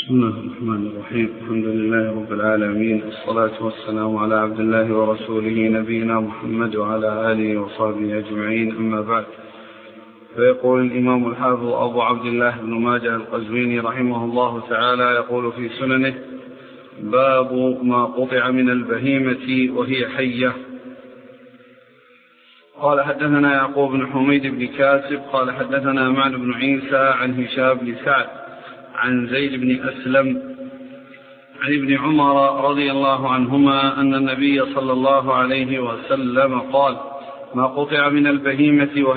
بسم الله الرحمن الرحيم. الحمد لله رب العالمين، والصلاة والسلام على عبد الله ورسوله نبينا محمد وعلى آله وصحبه أجمعين، أما بعد. فيقول الإمام الحافظ أبو عبد الله بن ماجه القزويني رحمه الله تعالى يقول في سننه: باب ما قطع من البهيمة وهي حية. قال حدثنا يعقوب بن حميد بن كاسب قال حدثنا معن بن عيسى عن هشام بن سعد عن زيد بن أسلم عن ابن عمر رضي الله عنهما أن النبي صلى الله عليه وسلم قال: ما قطع من البهيمة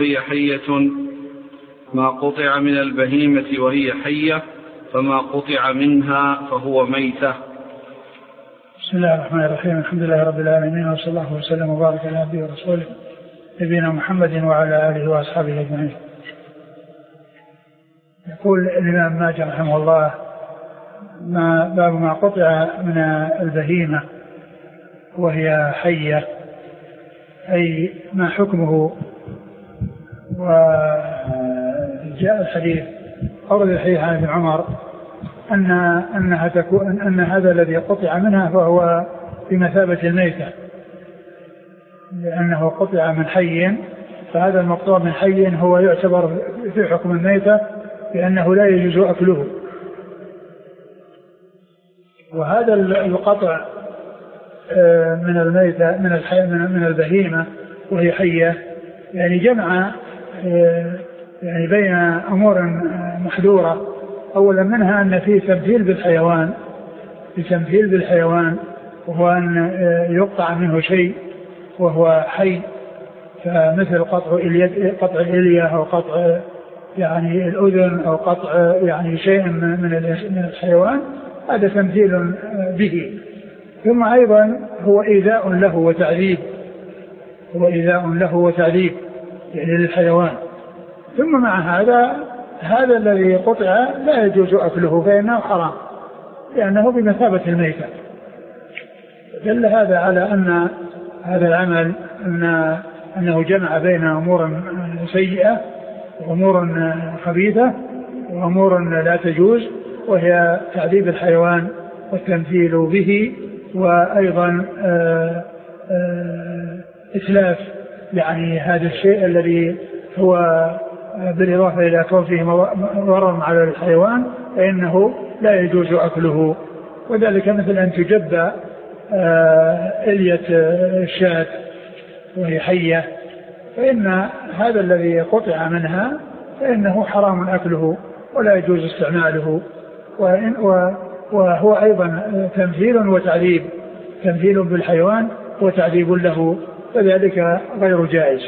وهي حية فما قطع منها فهو ميتة. بسم الله الرحمن الرحيم. الحمد لله رب العالمين، وصلى الله وسلم وبارك على عبده ورسوله نبينا محمد وعلى آله وأصحابه أجمعين. يقول الإمام ماجه رحمه الله: باب ما قطع من البهيمة وهي حية، أي ما حكمه. وجاء الحديث أورد الحديث عن ابن عمر أن هذا الذي قطع منها فهو بمثابة الميتة، لأنه قطع من حي، فهذا المقطوع من حي هو يعتبر في حكم الميتة لأنه لا يجوز أكله. وهذا القطع من الميتة من البهيمة وهي حية يعني جمع يعني بين أمور محذورة. أولا منها أن فيه تمثيل بالحيوان، وهو أن يقطع منه شيء وهو حي، فمثل قطع الإلية أو قطع يعني الأذن أو قطع يعني شيء من الحيوان، هذا تمثيل به. ثم أيضا هو إيذاء له وتعذيب يعني للحيوان. ثم مع هذا الذي قطع لا يجوز أكله فإنه حرام لأنه بمثابة الميتة. دل هذا على أن هذا العمل أنه جمع بين أمور سيئة وأمور خبيثة وأمور لا تجوز، وهي تعذيب الحيوان والتمثيل به، وأيضا إتلاف يعني هذا الشيء الذي هو بالإضافة إلى كونه ضرر على الحيوان فإنه لا يجوز أكله. وذلك مثل أن تجب إلية الشاة وهي حية، فإن هذا الذي قطع منها فإنه حرام أكله ولا يجوز استعماله، وهو أيضا تمثيل وتعذيب، تمثيل بالحيوان وتعذيب له، فذلك غير جائز.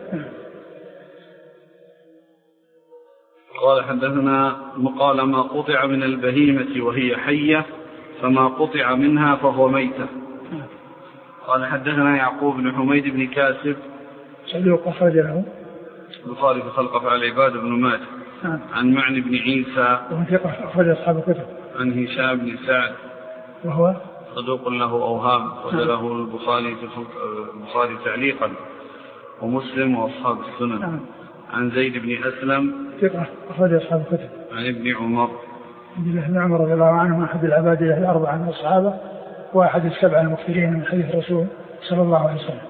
قال حدثنا قال: ما قطع من البهيمة وهي حية فما قطع منها فهو ميتة. قال حدثنا يعقوب بن حميد بن كاسب صدوق أخرج له البخاري في خلق أفعال العباد بن ماجه عن معن بن عيسى أخرج أصحاب الكتب عن هشام بن سعد وهو صدوق له أوهام وله البخاري في البخاري تعليقا ومسلم وأصحاب السنن عن زيد بن أسلم أخرج أصحاب الكتب عن ابن عمر رضي الله عنه أحد العباد الأربعة من الصحابة وأحد السبعة المكثرين من حديث الرسول صلى الله عليه وسلم.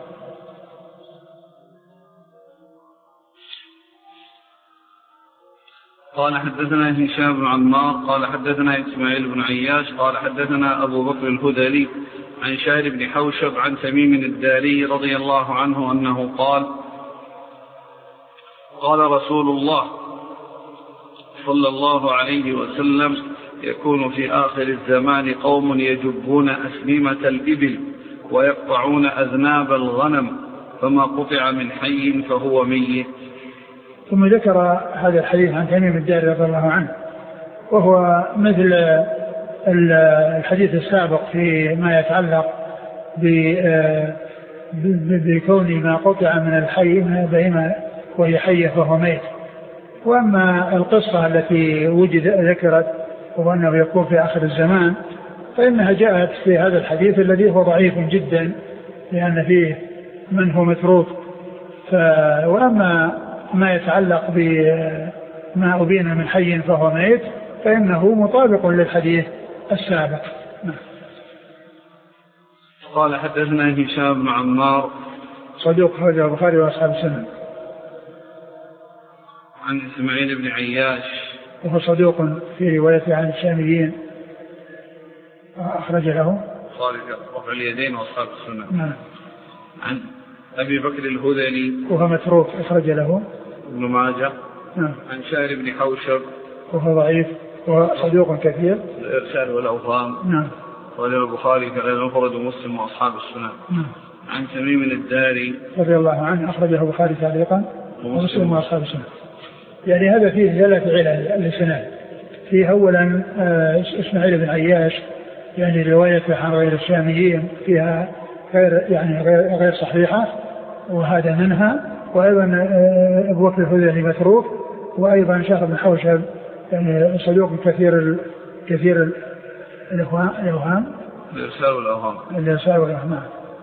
قال حدثنا هشام بن عمار قال حدثنا إسماعيل بن عياش قال حدثنا أبو بكر الهذلي عن شاهر بن حوشب عن تميم الداري رضي الله عنه أنه قال: قال رسول الله صلى الله عليه وسلم: يكون في آخر الزمان قوم يجبون أسنمة الإبل ويقطعون أذناب الغنم فما قطع من حي فهو ميت. ثم ذكر هذا الحديث عن تميم الداري رضي الله عنه، وهو مثل الحديث السابق في ما يتعلق بكون ما قطع من الحي من البهيمة وهي حية فهو ميت. وأما القصة التي ذكرت وهو أنه يكون في آخر الزمان فإنها جاءت في هذا الحديث الذي هو ضعيف جدا لأن فيه من هو متروك. وأما ما يتعلق بما أبين من حي فهو ميت فإنه مطابق للحديث السابق. قال حدثنا هشام بن عمار صدوق أخرج البخاري وأصحاب السنن. عن إسماعيل بن عياش وهو صدوق في روايته عن الشاميين أخرج له خالد رفع اليدين وأصحاب السنن. نعم. عن أبي بكر الهذلي وهو متروك أخرج له ابن ماجه. نعم. عن شارب بن حوشب وهو ضعيف وهو صدوق كثير الإرسال والأوهام. نعم. قال البخاري كغير المفرد ومسلم وأصحاب السنن. نعم. عن تميم الداري رضي الله عنه أخرجه البخاري تعليقا ومسلم وأصحاب السنن. يعني هذا فيه ثلاث علل للسنن. فيه أولا إسماعيل بن عياش يعني روايته عن غير الشاميين فيها غير صحيحة وهذا منها. وأيضا أبو بكر الهذلي متروك. وأيضا شهر بن حوشب يعني صدوق كثير الأوهام الإرسال والأوهام.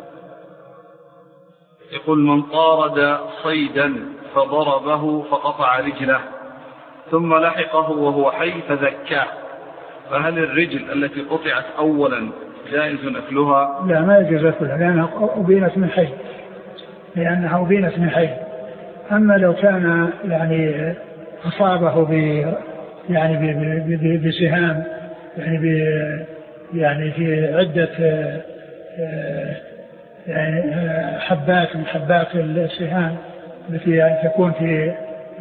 يقول من طارد صيدا فضربه فقطع رجله ثم لحقه وهو حي فذكاه فهل الرجل التي قطعت أولا جائز أكلها؟ لا ما يجوز أكلها لأنها أبينت من حي. أما لو كان يعني أصابه بسهام يعني في عدة حبات من حبات السهام التي تكون في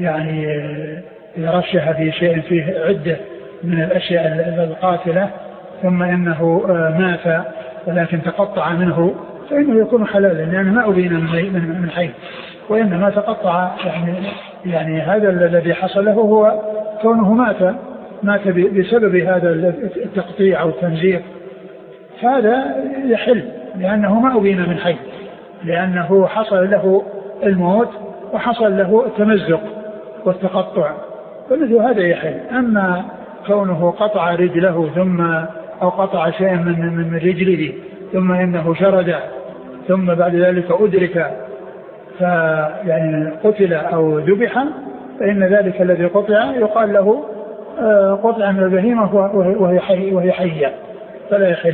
يرشح في شيء فيه عدة من الأشياء القاتلة ثم إنه مات ولكن تقطع منه فإنه يكون حلالا لأنه ما أبين من حي وإنما تقطع يعني هذا الذي حصل له هو كونه مات بسبب هذا التقطيع أو التمزيق هذا يحل لأنه ما أبين من حي لأنه حصل له الموت وحصل له التمزق والتقطع فمثل هذا يحل. أما كونه قطع رجله أو قطع شيئا من رجله ثم إنه شرد ثم بعد ذلك أدرك فيعني قتل أو ذبح فإن ذلك الذي قطع يقال له قطع من البهيمة وهي حية فلا يحل.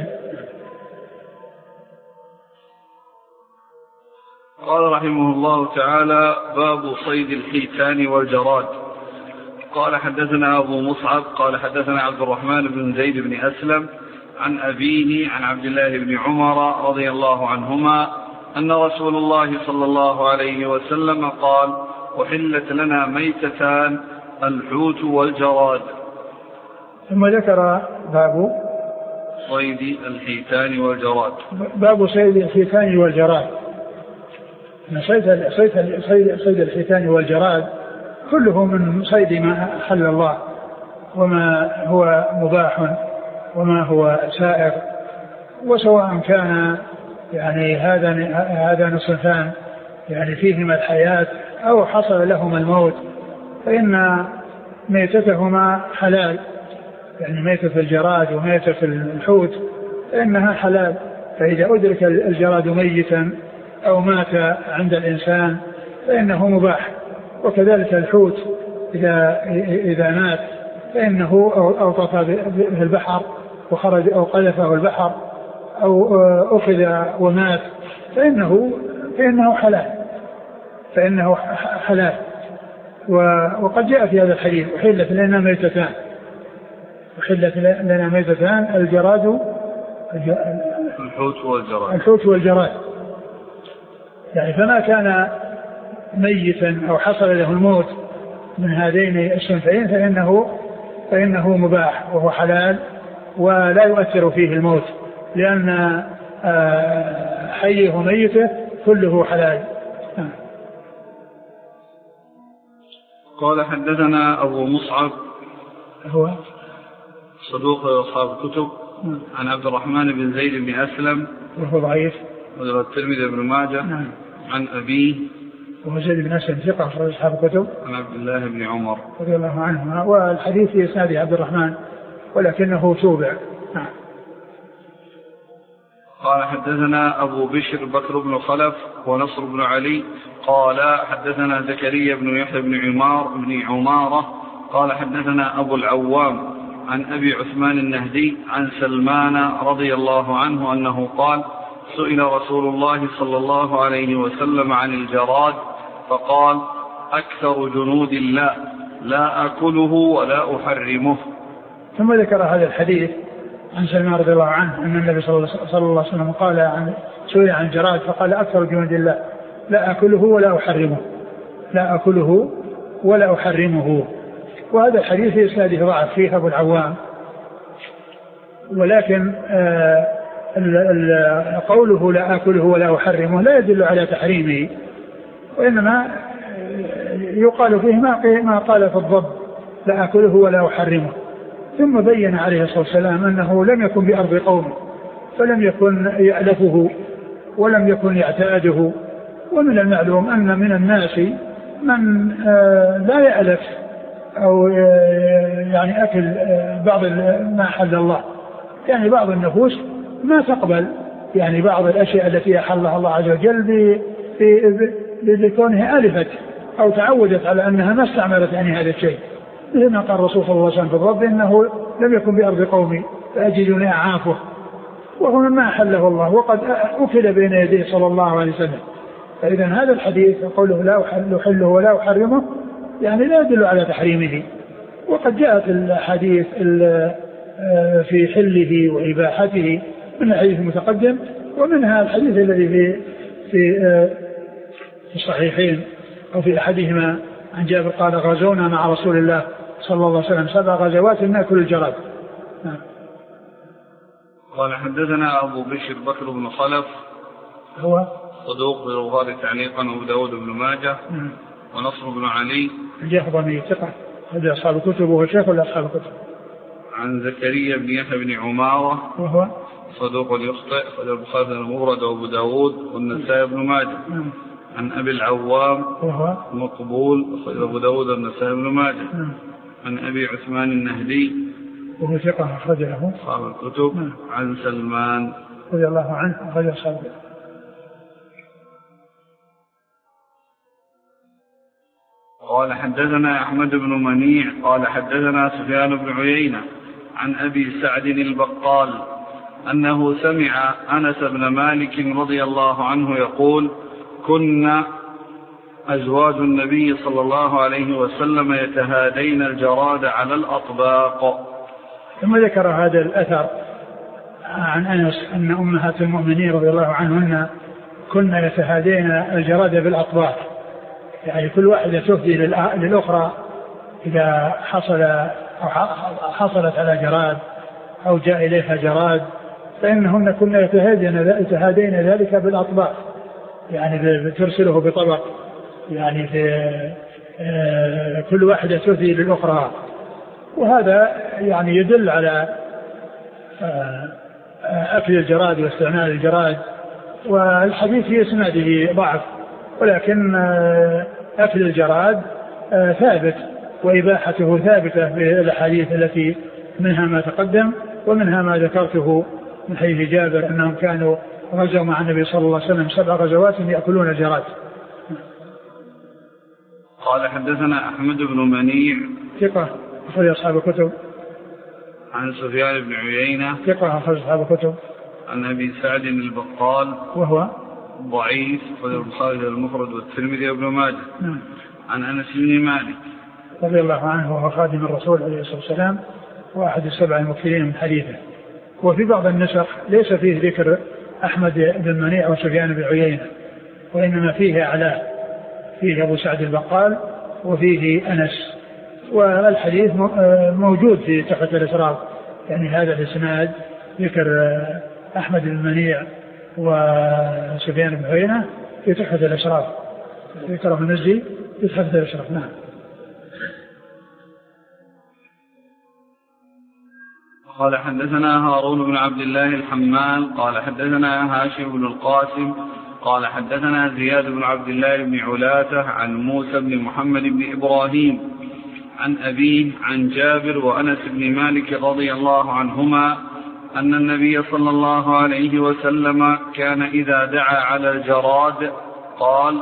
قال رحمه الله تعالى باب صيد الحيتان والجراد. قال حدثنا أبو مصعب قال حدثنا عبد الرحمن بن زيد بن أسلم عن أبيه عن عبد الله بن عمر رضي الله عنهما أن رسول الله صلى الله عليه وسلم قال أحلت لنا ميتتان الحوت والجراد. ثم ذكر باب صيد الحيتان والجراد. باب صيد الحيتان والجراد. صيد الحيتان والجراد كله من صيد ما حل الله وما هو مباح وما هو سائر وسواء كان يعني هذا صنفان يعني فيهما الحياة أو حصل لهما الموت فإن ميتتهما حلال يعني ميتة الجراد وميتة الحوت فإنها حلال. فإذا أدرك الجراد ميتا أو مات عند الإنسان فإنه مباح. وكذلك الحوت إذا مات فإنه أوطف به البحر وخرج أو قذفه البحر أو أخذ ومات فإنه حلال. وقد جاء في هذا الحديث أحلت لنا ميتتان الجراد الحوت والجراد يعني فما كان ميتا أو حصل له الموت من هذين الصنفين فإنه مباح وهو حلال ولا يؤثر فيه الموت لأن حيه وميته كله حلال. قال حدثنا أبو مصعب هو صدوق أصحاب الكتب عن عبد الرحمن بن زيد بن أسلم وهو ضعيف والترمذي بن ماجه عن أبيه وهو زيد بن أسلم ثقة أخرج أصحاب الكتب عن عبد الله بن عمر رضي الله عنهما. والحديث في إسناد عبد الرحمن ولكنه توبع. قال حدثنا أبو بشر بكر بن خلف ونصر بن علي قال حدثنا زكريا بن يحيى بن عمارة قال حدثنا أبو العوام عن أبي عثمان النهدي عن سلمان رضي الله عنه أنه قال: سئل رسول الله صلى الله عليه وسلم عن الجراد فقال: أكثر جنود الله لا أكله ولا أحرمه. ثم ذكر هذا الحديث عن سلمان رضي الله عنه أن النبي صلى الله عليه وسلم قال سئل عن الجراد فقال: أكثر جنود الله لا أكله ولا أحرمه، لا أكله ولا أحرمه. وهذا الحديث في إسناده ضعف فيه أبو العوام، ولكن قوله لا أكله ولا أحرمه لا يدل على تحريمه، وإنما يقال فيه ما قال في الضب: لا أكله ولا أحرمه. ثم بين عليه الصلاة والسلام أنه لم يكن بأرض قومه، فلم يكن يألفه ولم يكن يعتاده. ومن المعلوم أن من الناس من لا يألف أو يعني أكل بعض ما حل الله، يعني بعض النفوس ما تقبل يعني بعض الأشياء التي أحلها الله عز وجل لكونها ألفت أو تعودت على أنها ما استعملت يعني هذا الشيء. لما قال الرسول صلى الله عليه وسلم في الرب: إنه لم يكن بأرض قومي فأجدني أعافه، وهو مما أحله الله وقد أكل بين يديه صلى الله عليه وسلم. فإذا هذا الحديث قوله لا أحله ولا أحرمه يعني لا يدل على تحريمه. وقد جاءت الحديث في حله وإباحته من الحديث المتقدم، ومنها الحديث الذي في الصحيحين أو في أحدهما عن جابر قال: غزونا مع رسول الله صلى الله عليه وسلم 7 غزوات نأكل الجراد. قال: حدثنا أبو بشر بكر بن خلف هو صدوق بالبخاري تعليقا وأبو داود بن ماجه ونصر بن علي الجهضمي ثقة هذا أصحاب الكتب وهو شيخ ولا أصحاب الكتب. عن زكريا بن يحيى بن عمارة وهو صدوق يخطئ أخرج البخاري المفرد وأبو داود والنسائي بن ماجه. عن أبي العوام وهو مقبول أخرج أبو داود والنسائي بن ماجه. عن أبي عثمان النهدي وهو ثقة أخرج له أصحاب الكتب. عن سلمان رضي الله عنه أخرج أصحاب الكتب. قال: حدثنا أحمد بن منيع قال: حدثنا سفيان بن عيينة عن أبي سعد البقال أنه سمع أنس بن مالك رضي الله عنه يقول: كنا أزواج النبي صلى الله عليه وسلم يتهادين الجراد على الأطباق. ثم ذكر هذا الأثر عن أنس أن أمهات المؤمنين رضي الله عنهن كنا يتهادين الجراد بالأطباق، يعني كل واحدة تفدي للأخرى إذا حصلت على جراد أو جاء إليها جراد، فإنهن كنا يتهادين ذلك بالأطباق، يعني ترسله بطبق، يعني كل واحدة تفدي للأخرى. وهذا يعني يدل على أكل الجراد واستعمال الجراد. والحديث في إسناده ضعف، ولكن أكل الجراد ثابت وإباحته ثابتة في الحديث التي منها ما تقدم ومنها ما ذكرته من حديث جابر أنهم كانوا غزوا مع النبي صلى الله عليه وسلم 7 غزوات يأكلون الجراد. قال: حدثنا أحمد بن منيع ثقة أخرج أصحاب الكتب. عن سفيان بن عيينة ثقة أخرج أصحاب الكتب. عن أبي سعد البقال وهو ضعيف أخرج البخاري المفرد والترمذي وابن ماجه. عن أنس بن مالك رضي الله عنه وهو خادم الرسول عليه الصلاة والسلام وأحد 7 المكثرين من حديثه. وفي بعض النسخ ليس فيه ذكر أحمد بن منيع وسفيان بن عيينة، وإنما فيه أعلاه، فيه أبو سعد البقال وفيه أنس. والحديث موجود في تحفة الإسراف، يعني هذا الإسناد ذكر أحمد بن منيع وسفيان بن عيينة في تحفة الإسراف، ذكره النزي في تحفة الإسراف. نعم. قال: حدثنا هارون بن عبد الله الحمال قال: حدثنا هاشم بن القاسم قال: حدثنا زياد بن عبد الله بن علاته عن موسى بن محمد بن إبراهيم عن أبيه عن جابر وأنس بن مالك رضي الله عنهما أن النبي صلى الله عليه وسلم كان إذا دعا على الجراد قال: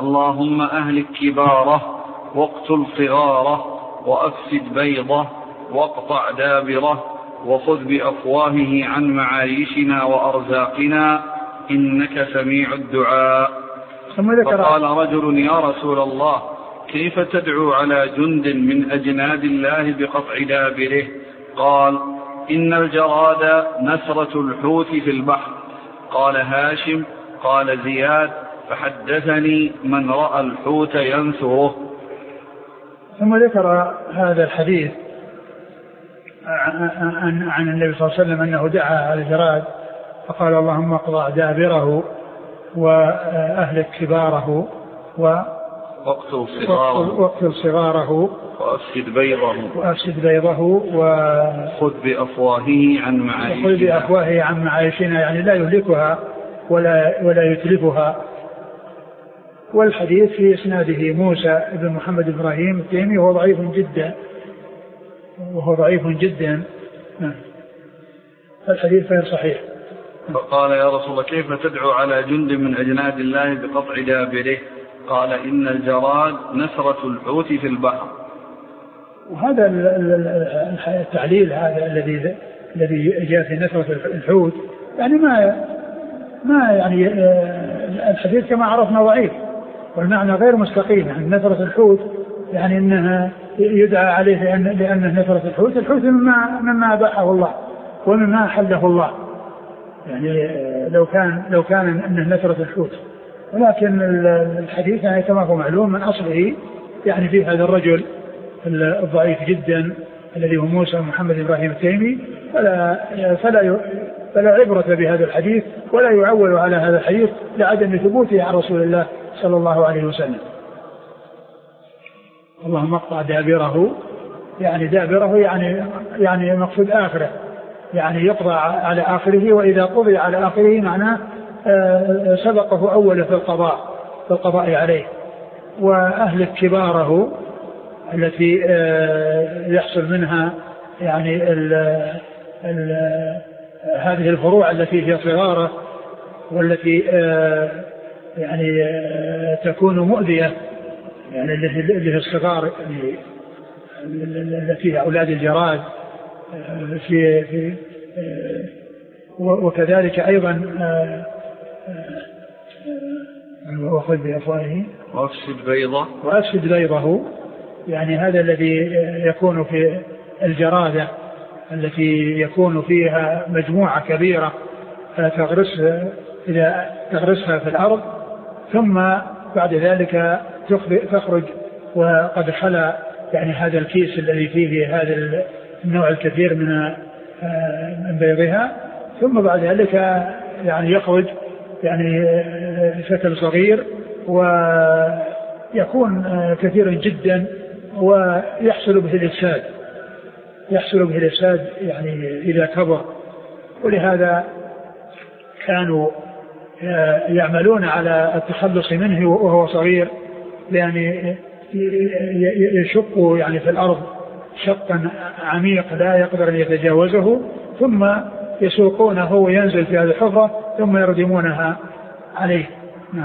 اللهم أهلك كباره واقتل صغاره وأفسد بيضه واقطع دابره وخذ بأفواهه عن معايشنا وأرزاقنا إنك سميع الدعاء. فقال رجل يا رسول الله كيف تدعو على جند من أجناد الله بقطع دابره؟ قال إن الجراد نسرة الحوت في البحر. قال هاشم قال زياد فحدثني من رأى الحوت ينثره. ثم ذكر هذا الحديث عن النبي صلى الله عليه وسلم أنه دعا على الجراد فقال اللهم اقطع دابره وأهلك كباره واقتل صغاره وأفسد بيضه وخذ بأفواهه عن معايشنا يعني لا يهلكها ولا يتلفها. والحديث في إسناده موسى بن محمد إبراهيم التيمي وهو ضعيف جدا. الحديث غير صحيح. فقال يا رسول الله كيف تدعو على جند من أجناد الله بقطع دابره؟ قال إن الجراد نسرة الحوت في البحر. وهذا التعليل هذا الذي جاء في نسرة الحوت يعني ما يعني الحديث كما عرفنا ضعيف والمعنى غير مستقيم. يعني نسرة الحوت يعني انها يدعى عليه لأنه نسرة الحوت مما أباحه الله ومما أحله الله. يعني لو كان انه نسرة الحوت، ولكن الحديث يعني كما هو معلوم من أصله يعني في هذا الرجل الضعيف جدا الذي هو موسى محمد إبراهيم التيمي فلا عبرة بهذا الحديث ولا يعول على هذا الحديث لعدم ثبوته عن رسول الله صلى الله عليه وسلم. اللهم اقطع دابره يعني دابره يعني مقصود آخره يعني يقضى على آخره، وإذا قضي على آخره معناه سبقه أوله في القضاء عليه. وأهلك كباره التي يحصل منها يعني هذه الفروع التي هي صغارة والتي يعني تكون مؤذية، يعني اللي هي الصغار التي هي أولاد الجراد في وكذلك أيضا وخذ بأفواهه وأفسد بيضه يعني هذا الذي يكون في الجرادة التي يكون فيها مجموعة كبيرة إذا تغرسها في الأرض ثم بعد ذلك تخرج وقد خلى يعني هذا الكيس الذي فيه هذا النوع الكثير من بيضها، ثم بعد ذلك يعني يخرج يعني شكل صغير ويكون كثيرا جدا ويحصل به الإفساد يعني إذا كبر. ولهذا كانوا يعملون على التخلص منه وهو صغير، يعني يشق يعني في الأرض شقا عميق لا يقدر أن يتجاوزه، ثم يسوقونه وينزل في هذه الحفرة ثم يردمونها عليه. نعم.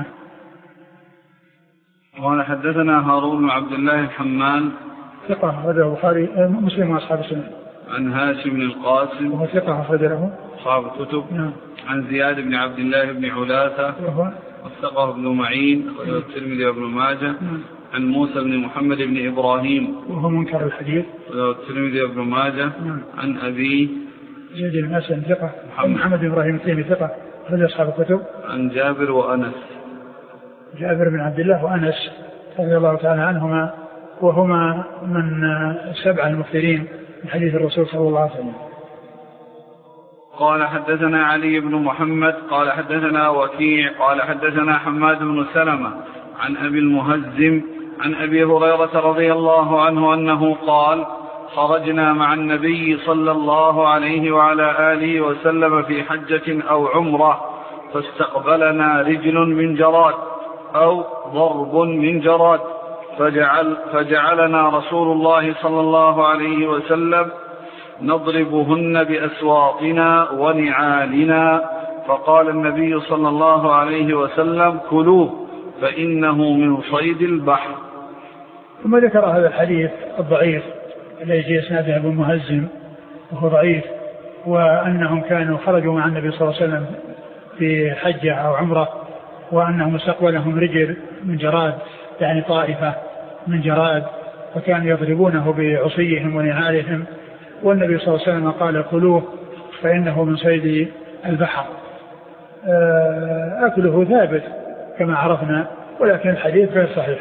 قال حدثنا هارون بن عبد الله الحمال ثقة أخرجه البخاري مسلم وأصحاب السنن. عن هاشم بن القاسم وهو ثقة أخرجه أصحاب الكتب. نعم. عن زياد بن عبد الله بن علاثة وهو والثقة بن معين والترمذي وابن ماجه. نعم. عن موسى بن محمد بن إبراهيم وهو منكر الحديث والترمذي وابن ماجه. نعم. عن أبي زيد بن أسلم ثقة محمد بن إبراهيم التيمي ثقة أخرج أصحاب الكتب. عن جابر وأنس جابر بن عبد الله وأنس رضي الله تعالى عنهما وهما من 7 المكثرين من حديث الرسول صلى الله عليه وسلم. قال حدثنا علي بن محمد قال حدثنا وكيع قال حدثنا حماد بن سلمة عن أبي المهزم عن أبي هريرة رضي الله عنه أنه قال خرجنا مع النبي صلى الله عليه وعلى آله وسلم في حجة أو عمرة فاستقبلنا رجل من جراد أو ضرب من جراد فجعلنا رسول الله صلى الله عليه وسلم نضربهن بأسواقنا ونعالنا، فقال النبي صلى الله عليه وسلم كلوه فإنه من صيد البحر. ثم ذكر هذا الحديث الضعيف الذي في إسناده أبو مهزم وهو ضعيف، وأنهم كانوا خرجوا مع النبي صلى الله عليه وسلم في حجة أو عمرة، وأنهم استقبلهم رجل من جراد، يعني طائفة من جراد، وكانوا يضربونه بعصيهم ونعالهم، والنبي صلى الله عليه وسلم قال كلوه فإنه من صيد البحر. أكله ثابت كما عرفنا، ولكن الحديث غير صحيح.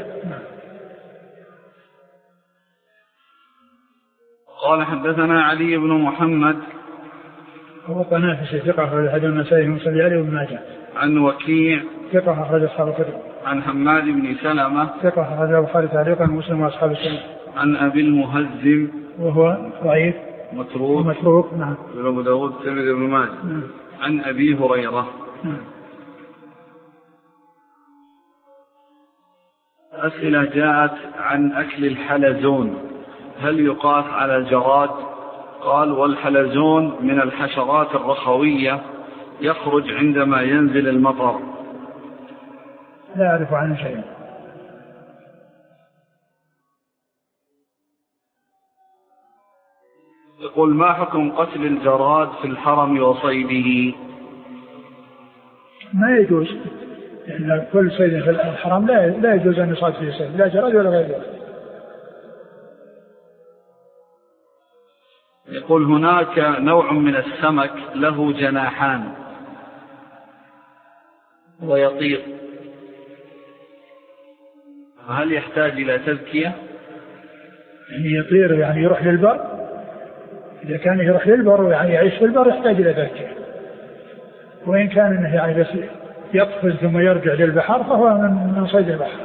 قال حدثنا علي بن محمد هو طنافسي ثقة أخرج حديث النسائي ومسلم عليه وابن ماجه. عن وكيع ثقة أخرج أصحاب الكتب. عن حماد بن سلمة ثقة أخرج البخاري تعليقا ومسلم وأصحاب السنة. عن أبي المهزم وهو ضعيف متروك. نعم. أبو داود الترمذي وابن ماجه. عن أبي هريرة. أسئلة جاءت عن أكل الحلزون، هل يقاس على الجراد؟ قال: والحلزون من الحشرات الرخوية يخرج عندما ينزل المطر. لا أعرف عنه شيء. يقول: ما حكم قتل الجراد في الحرم وصيده؟ ما يجوز، لأن كل صيد في الحرم لا يجوز أن يصاد فيه صيد، لا جراد ولا غير ذلك. يقول: هناك نوع من السمك له جناحان ويطير، هل يحتاج إلى تذكية؟ يعني يطير يعني يروح للبر، إذا كان يروح للبر ويعني يعيش في البر يحتاج إلى تذكية، وإن كان إنه يعني بس يقفز ثم يرجع للبحر فهو من صيد البحر.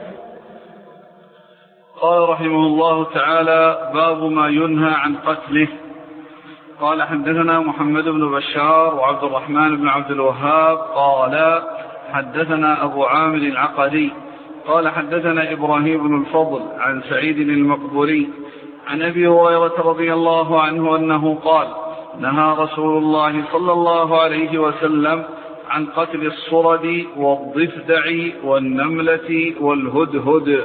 قال رحمه الله تعالى: باب ما ينهى عن قتله. قال: حدثنا محمد بن بشار وعبد الرحمن بن عبد الوهاب قال: حدثنا أبو عامر العقدي قال: حدثنا إبراهيم بن الفضل عن سعيد المقبري عن أبي هريرة رضي الله عنه أنه قال: نهى رسول الله صلى الله عليه وسلم عن قتل الصرد والضفدع والنملة والهدهد.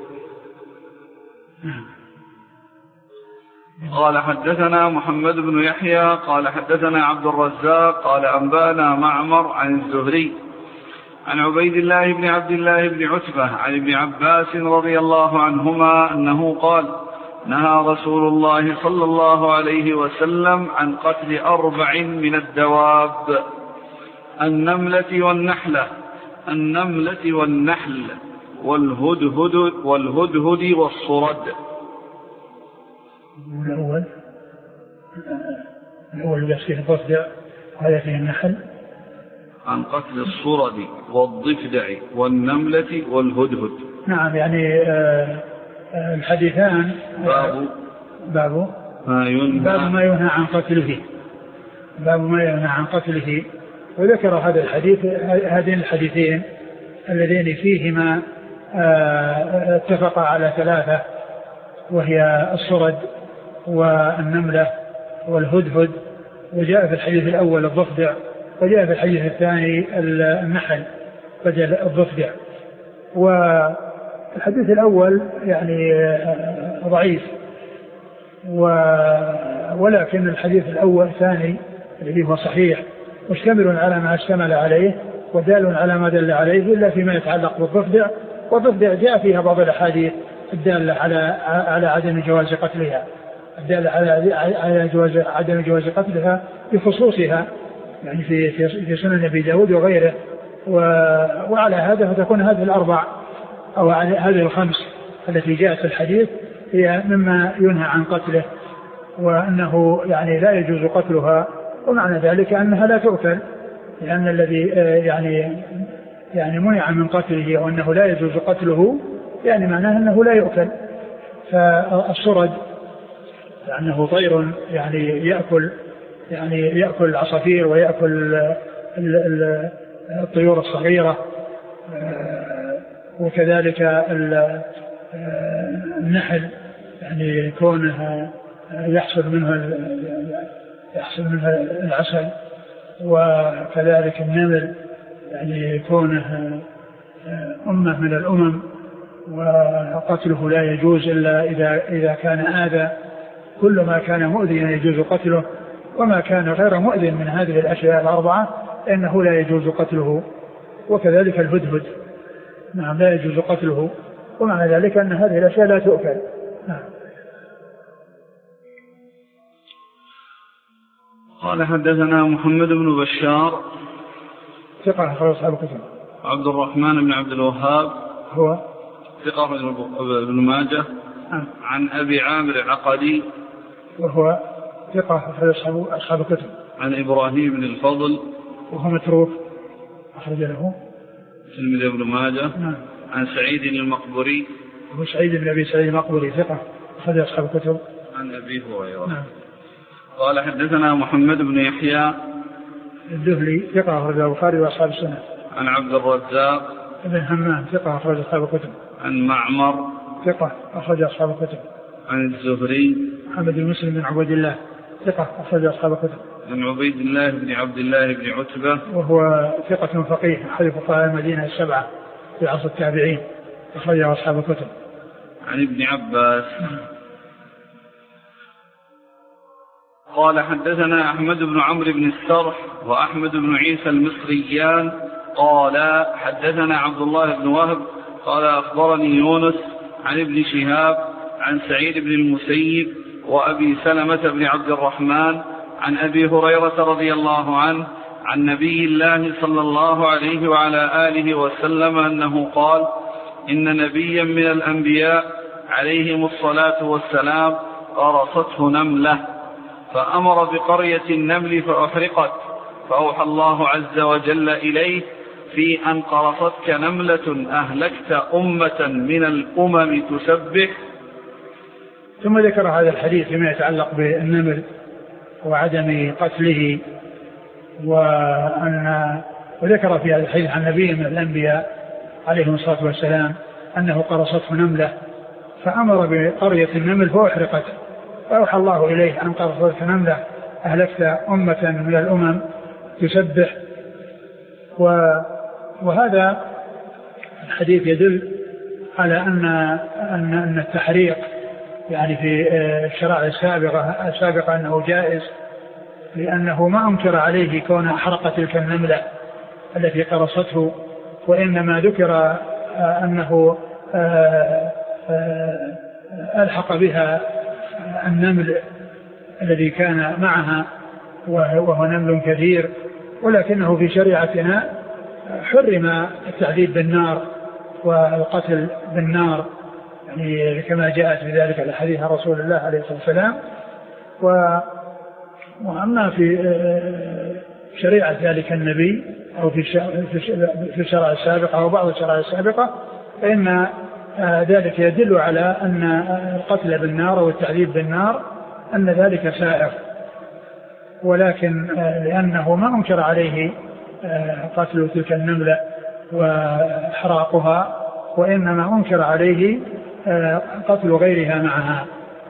قال: حدثنا محمد بن يحيى قال: حدثنا عبد الرزاق قال: أنبانا معمر عن الزهري عن عبيد الله بن عبد الله بن عتبة عن ابن عباس رضي الله عنهما أنه قال: نهى رسول الله صلى الله عليه وسلم عن قتل 4 من الدواب: النملة والنحل والهدهد والصرد. الأول يصير الضفدع وهذا فيه النحل. عن قتل الصرد والضفدع والنملة والهدهد. نعم، يعني الحديثان باب ما ينهى عن قتله. باب ما ينهى عن قتله. وذكر هذا الحديث، هذين الحديثين اللذين فيهما اتفق على 3، وهي الصرد والنملة والهدهد، وجاء في الحديث الأول الضفدع، وجاء في الحديث الثاني النحل بدل الضفدع. والحديث الأول يعني ضعيف، ولكن الحديث الأول الثاني الذي هو صحيح مشتمل على ما اشتمل عليه ودال على ما دل عليه، إلا فيما يتعلق بالضفدع. والضفدع جاء فيها بعض الأحاديث الدالة على عدم جواز قتلها، الدالة على عدم جواز قتلها بخصوصها، يعني في سنن أبي داود وغيره. وعلى هذا فتكون هذه 4 أو هذه 5 التي جاءت في الحديث هي مما ينهى عن قتله، وأنه يعني لا يجوز قتلها، ومعنى ذلك أنها لا تؤكل، لأن الذي يعني منع من قتله وأنه لا يجوز قتله يعني معناه أنه لا يؤكل. فالصرد لأنه طير يعني يأكل العصافير ويأكل الطيور الصغيرة، وكذلك النحل يعني كونه يحصل منها العسل، وكذلك النمل يعني كونه أمة من الأمم، وقتله لا يجوز إلا إذا كان آذى كل ما كان مؤذيا يجوز قتله، وما كان غير مؤذن من هذه الأشياء الأربعة إنه لا يجوز قتله. وكذلك الهدهد نعم لا يجوز قتله، ومعنى ذلك أن هذه الأشياء لا تؤكل. نعم. قال حدثنا محمد بن بشار ثقة أخرج أصحاب الكتب. عبد الرحمن بن عبد الوهاب هو ثقة ابن ماجه عن أبي عامر العقدي وهو ثقة أخرج أصحاب الكتب. عن إبراهيم بن الفضل وهو متروك أخرج له تلميذ ابن ماجه. نعم. عن سعيد المقبري وهو سعيد بن أبي سعيد المقبري ثقة أخرج أصحاب الكتب. عن أبي هريرة. نعم. قال حدثنا محمد بن يحيى الدهلي ثقة أخرج البخاري وأصحاب السنة. عن عبد الرزاق بن همام ثقة أخرج أصحاب الكتب. عن معمر ثقة أخرج أصحاب الكتب. عن الزهري محمد بن مسلم بن عبد الله ثقة أخرج أصحاب الكتب. عن عبيد الله بن عبد الله بن عتبة وهو ثقة فقيه أحد فقهاء المدينة السبعة في عصر التابعين أخرج أصحاب الكتب. عن ابن عباس. قال حدثنا أحمد بن عمرو بن السرح وأحمد بن عيسى المصريان قال حدثنا عبد الله بن وهب قال أخبرني يونس عن ابن شهاب عن سعيد بن المسيب وأبي سلمة بن عبد الرحمن عن أبي هريرة رضي الله عنه عن نبي الله صلى الله عليه وعلى آله وسلم أنه قال إن نبيا من الأنبياء عليهم الصلاة والسلام قرصته نملة فأمر بقرية النمل فأحرقت، فأوحى الله عز وجل إليه في أن قرصتك نملة أهلكت أمة من الأمم تسبح. ثم ذكر هذا الحديث فيما يتعلق بالنمل وعدم قتله، وذكر في هذا الحديث عن نبي من الأنبياء عليهم الصلاة والسلام أنه قرصته نملة فأمر بقرية النمل فأحرقت، فأوحى الله إليه أن قرصتك نملة أهلكت أمة من الأمم تسبح. وهذا الحديث يدل على أن التحريق يعني في الشرائع السابقة أنه جائز، لأنه ما أنكر عليه كون أحرق تلك النملة التي قرصته، وإنما ذكر أنه ألحق بها النمل الذي كان معها وهو نمل كثير، ولكنه في شريعتنا حرم التعذيب بالنار والقتل بالنار، يعني كما جاءت بذلك الحديث عن رسول الله عليه الصلاة والسلام. وأما في شريعة ذلك النبي أو في الشرائع السابقة أو بعض الشرائع السابقة فإن ذلك يدل على أن القتل بالنار والتعذيب بالنار أن ذلك سائغ، ولكن لأنه ما أنكر عليه قتل تلك النملة وإحراقها، وإنما أنكر عليه قتل غيرها معها.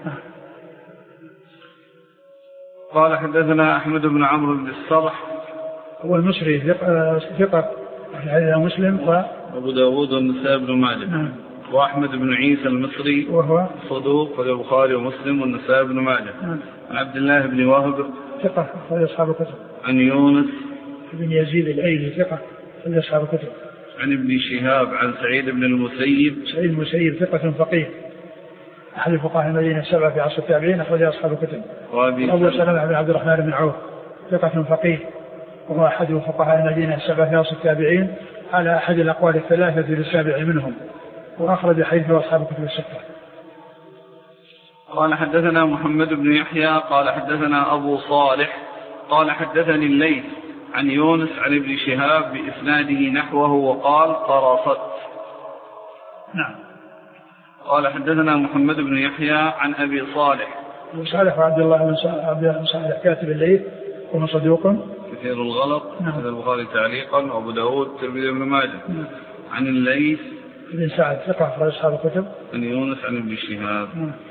قال حدثنا أحمد بن عمرو بن السرح هو المصري ثقة في حديث مسلم وأبو داود والنسائي بن ماجه. وأحمد بن عيسى المصري وهو صدوق في البخاري ومسلم والنسائي بن ماجه. عن عبد الله بن وهب ثقة في أصحاب الكتب. عن يونس بن يزيد الأيلي ثقة في أصحاب الكتب. عن ابن شهاب عن سعيد بن المسيب. سعيد المسيب ثقة فقيه أحد فقهاء المدينة السبعة في عصر التابعين أخرج أصحاب الكتب. أبو سلمة بن عبد الرحمن بن عوف ثقة فقيه وهو أحد فقهاء المدينة السبعة في عصر التابعين على أحد الأقوال الثلاثة للسابع منهم، وأخرج حديثه أصحاب الكتب الستة. قال حدثنا محمد بن يحيى قال حدثنا أبو صالح قال حدثني الليث عن يونس عن ابن شهاب بإسناده نحوه وقال قرصت. نعم. قال حدثنا محمد بن يحيى عن أبي صالح وصالح عبد الله بن صالح كاتب الليث وهو صدوق كثير الغلط. هذا البخاري تعليقا وأبو داود تلميذ ابن ماجه. عن الليث بن سعد ثقة أخرج أصحاب الكتب. عن يونس عن ابن شهاب.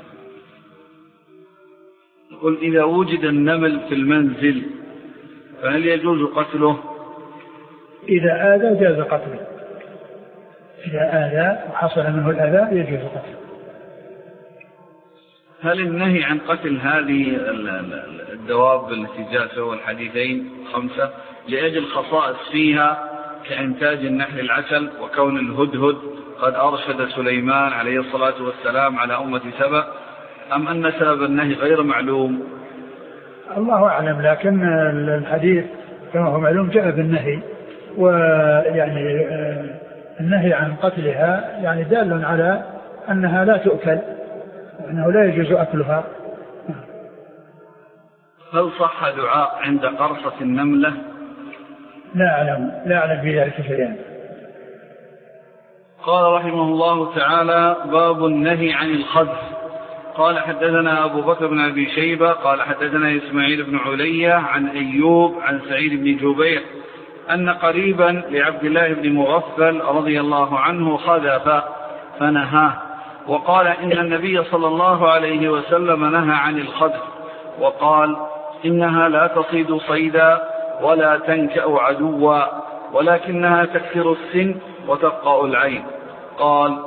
يقول إذا وجد النمل في المنزل فهل يجوز قتله؟ إذا آذى جاز قتله، إذا آذى وحصل منه الأذى يجوز قتله. هل النهي عن قتل هذه الدواب التي جاءت في الحديثين 5 لأجل خصائص فيها كإنتاج النحل العسل وكون الهدهد قد أرشد سليمان عليه الصلاة والسلام على أمة سبأ، أم أن سبب النهي غير معلوم؟ الله أعلم، لكن الحديث كما هو معلوم جاء بالنهي، ويعني النهي عن قتلها يعني دال على أنها لا تؤكل، أنه لا يجوز أكلها. هل صح دعاء عند قرصة النملة؟ لا أعلم في ذلك شيئا. قال رحمه الله تعالى: باب النهي عن الخذف. قال حدثنا أبو بكر بن أبي شيبة قال حدثنا إسماعيل بن علية عن أيوب عن سعيد بن جبير أن قريبا لعبد الله بن مغفل رضي الله عنه خذف فنهاه، وقال إن النبي صلى الله عليه وسلم نهى عن الخذف، وقال إنها لا تصيد صيدا ولا تنكأ عدوا ولكنها تكسر السن وتفقأ العين. قال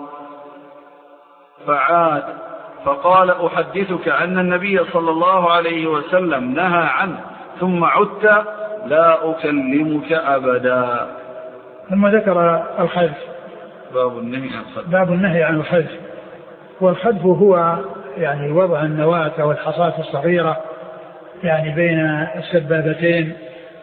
فعاد فقال أحدثك أن النبي صلى الله عليه وسلم نهى عنه ثم عدت لا أكلمك أبدا. ثم ذكر الخذف. باب النهي عن الخذف. والخذف هو يعني وضع النواة أو الحصاة الصغيرة يعني بين السبابتين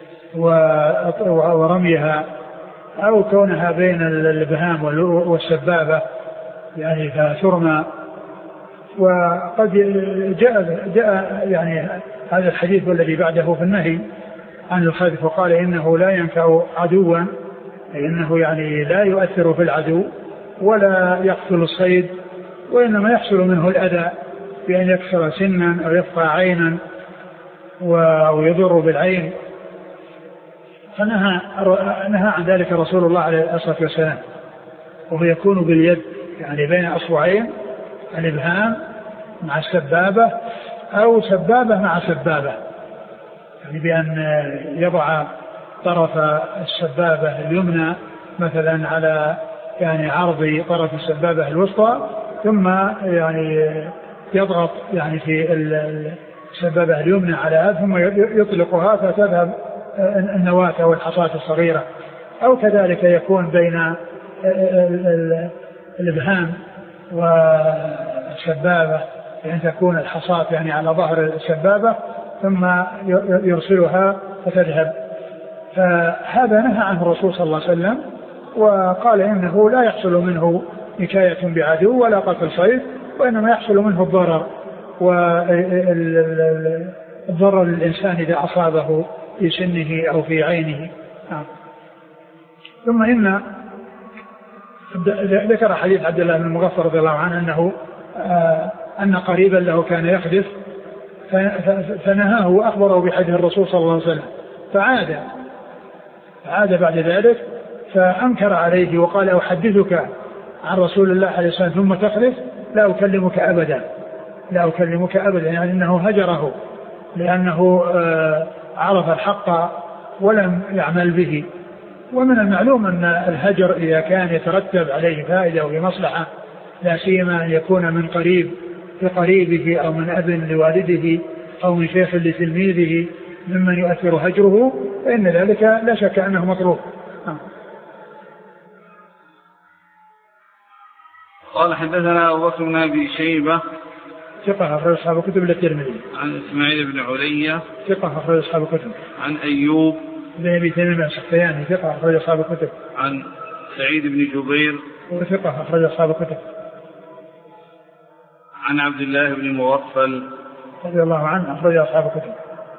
ورميها، أو كونها بين الإبهام والسبابة يعني فترمى. وقد جاء يعني هذا الحديث والذي بعده في النهي عن الخذف، وقال إنه لا ينفع عدوا، إنه يعني لا يؤثر في العدو ولا يقتل الصيد، وإنما يحصل منه الأذى بأن يكسر سنا أو يفقع عينا ويضر بالعين. فنهى عن ذلك رسول الله عليه الصلاة والسلام، وهو يكون باليد يعني بين أصبعين، الإبهام مع السبابة أو سبابة مع سبابة، يعني بأن يضع طرف السبابة اليمنى مثلا على يعني عرض طرف السبابة الوسطى، ثم يعني يضغط يعني في السبابة اليمنى على هذا، ثم يطلقها فتذهب النواة أو الحصاة الصغيرة. أو كذلك يكون بين الإبهام والسبابة، يعني تكون الحصاة يعني على ظهر السبابة ثم يرسلها فتذهب. فهذا نهى عنه الرسول صلى الله عليه وسلم، وقال إنه لا يحصل منه نكاية بعدو ولا قتل صيد، وإنما يحصل منه الضرر، والضرر للإنسان إذا أصابه في سنه أو في عينه. ثم إن ذكر حديث عبد الله بن مغفل رضي الله عنه أنه أن قريبا له كان يحدث فنهاه وأخبره بحديث الرسول صلى الله عليه وسلم، فعاد بعد ذلك فأنكر عليه وقال أحدثك عن رسول الله عليه الصلاة والسلام ثم تخلف لا أكلمك أبدا، يعني أنه هجره لأنه عرف الحق ولم يعمل به. ومن المعلوم أن الهجر إذا كان يترتب عليه فائدة ومصلحة، لا سيما أن يكون من قريب لقريبه أو من أب لوالده أو من شيخ لتلميذه ممن يؤثر هجره، فإن ذلك لا شك أنه مطلوب. قال حدثنا أبو بكر بن أبي شيبة ثقة أخرج أصحاب الكتب إلا الترمذي. عن إسماعيل بن علية ثقة أخرج أصحاب الكتب. عن أيوب بن أبي تميم السختياني ثقة أخرج أصحاب الكتب. عن سعيد بن جبير وثقة أخرج أصحاب الكتب. عن عبد الله بن مغفل رضي الله عنه أخرج أصحاب الكتب.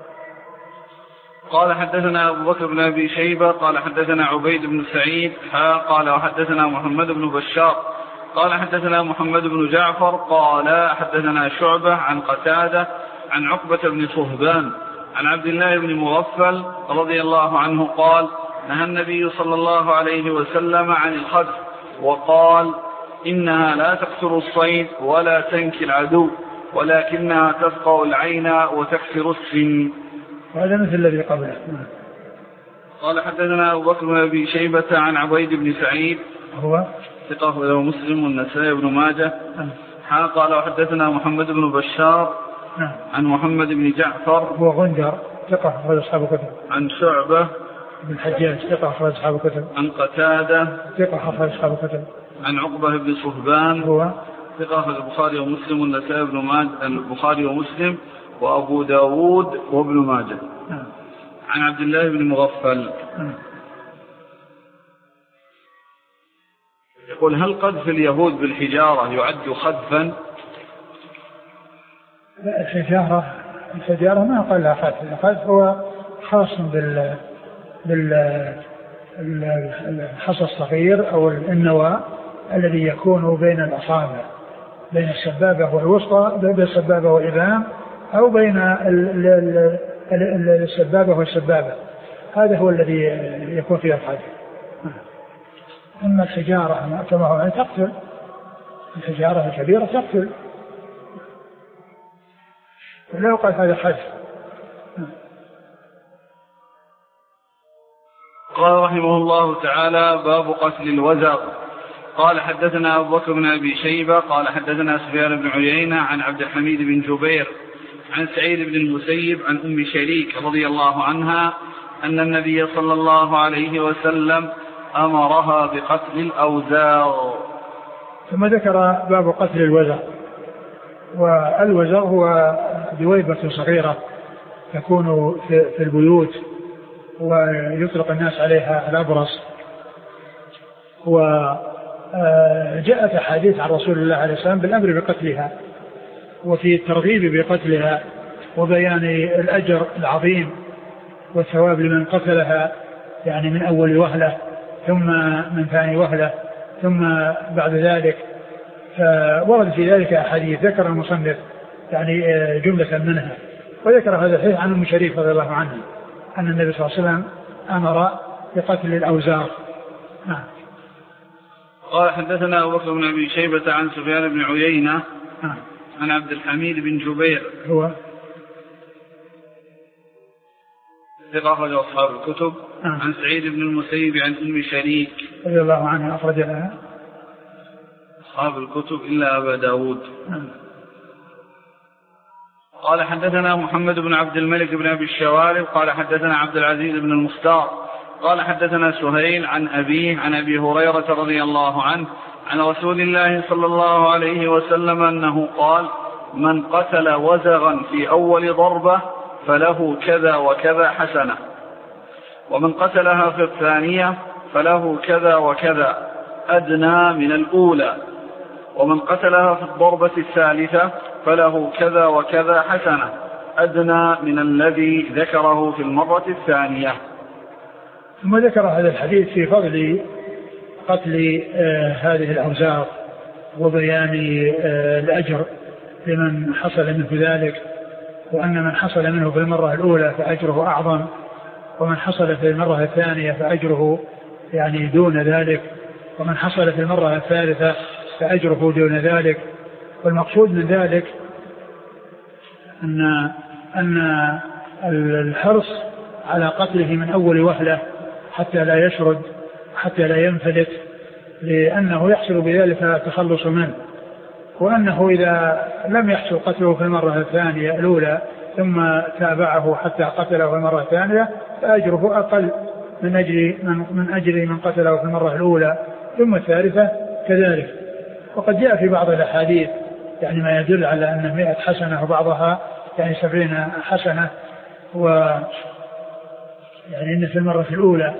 قال حدثنا أبو بكر بن أبي شيبة قال حدثنا عبيد بن سعيد قال وحدثنا محمد بن بشار قال حدثنا محمد بن جعفر قال حدثنا شعبة عن قتادة عن عقبة بن صهبان عن عبد الله بن مغفل رضي الله عنه قال نهى النبي صلى الله عليه وسلم عن الخذف، وقال إنها لا تقتل الصيد ولا تنكي العدو ولكنها تفقأ العين وتكسر السن. وهذا مثل الذي قبله. قال حدثنا أبو بكر بن أبي شيبة عن عبيد بن سعيد هو ثقة له مسلم والنسائي بن ماجه قال وحدثنا محمد بن بشار عن محمد بن جعفر هو غندر ثقة أخرج أصحاب الكتب. عن شعبة بن الحجاج ثقة أخرج أصحاب الكتب. عن قتادة ثقة أخرج أصحاب الكتب. عن عقبة بن صهبان هو ثقة أخرج البخاري ومسلم والنسائي بن ماجه البخاري ومسلم وأبو داود وابن ماجه. عن عبد الله بن مغفل يقول هل قذف اليهود بالحجارة يعد خذفا؟ الحجارة ما قال لها خذف. الخذف هو خاص بالحصى الصغير أو النواة الذي يكون بين الأصابع بين السبابة والوسطى بين السبابة والإبهام أو بين السبابة والسبابة. هذا هو الذي يكون فيه الخذف. أما الحجارة كما هو تقتل. الحجارة الكبيرة تقتل لا يقال هذا خذف. قال رحمه الله تعالى باب قتل الوزغ. قال حدثنا أبو بكر بن أبي شيبة قال حدثنا سفيان بن عيينة عن عبد الحميد بن جبير عن سعيد بن المسيب عن أم شريك رضي الله عنها أن النبي صلى الله عليه وسلم أمرها بقتل الأوزاغ. ثم ذكر باب قتل الوزغ. والوزغ هو دويبة صغيرة تكون في البيوت ويطلق الناس عليها الأبرص. وجاءت أحاديث عن رسول الله عليه السلام بالأمر بقتلها وفي الترغيب بقتلها وبيان الأجر العظيم والثواب لمن قتلها يعني من أول وهلة ثم من ثاني وهلة ثم بعد ذلك. فورد في ذلك أحاديث ذكر المصنف يعني جملة منها وذكر هذا الحديث عن أم شريك رضي الله عنها أن النبي صلى الله عليه وسلم أمر بقتل الأوزاغ. قال حدثنا أبو بكر بن أبي شيبة عن سفيان بن عيينة عن عبد الحميد بن جبير هو ثقة أخرج أصحاب الكتب عن سعيد بن المسيب عن أم شريك رضي الله عنها أخرج لها أصحاب الكتب إلا أبا داود. قال حدثنا محمد بن عبد الملك بن أبي الشوارب قال حدثنا عبد العزيز بن المختار قال حدثنا سهيل عن أبيه عن أبي هريرة رضي الله عنه عن رسول الله صلى الله عليه وسلم أنه قال من قتل وزغا في أول ضربة فله كذا وكذا حسنة ومن قتلها في الثانية فله كذا وكذا أدنى من الأولى ومن قتلها في الضربة الثالثة فله كذا وكذا حسنة أدنى من الذي ذكره في المرة الثانية. ثم ذكر هذا الحديث في فضل قتل هذه الأوزاغ وبيان الأجر لمن حصل منه ذلك وأن من حصل منه في المرة الأولى فأجره أعظم ومن حصل في المرة الثانية فأجره يعني دون ذلك ومن حصل في المرة الثالثة فأجره دون ذلك. والمقصود من ذلك أن الحرص على قتله من أول وهلة حتى لا يشرد حتى لا ينفلت لأنه يحصل بذلك التخلص منه وأنه إذا لم يحصل قتله في المرة الثانية الأولى ثم تابعه حتى قتله في المرة الثانية فأجره أقل من أجر من قتله في المرة الأولى ثم الثالثة كذلك. وقد جاء في بعض الأحاديث يعني ما يدل على أن 100 حسنة وبعضها يعني 70 حسنة يعني إن في المرة الأولى.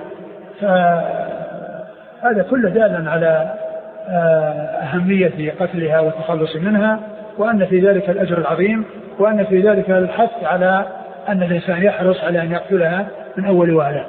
فهذا كله دالا على أهمية قتلها والتخلص منها وأن في ذلك الأجر العظيم وأن في ذلك الحث على أن الإنسان يحرص على أن يقتلها من أول وهلة.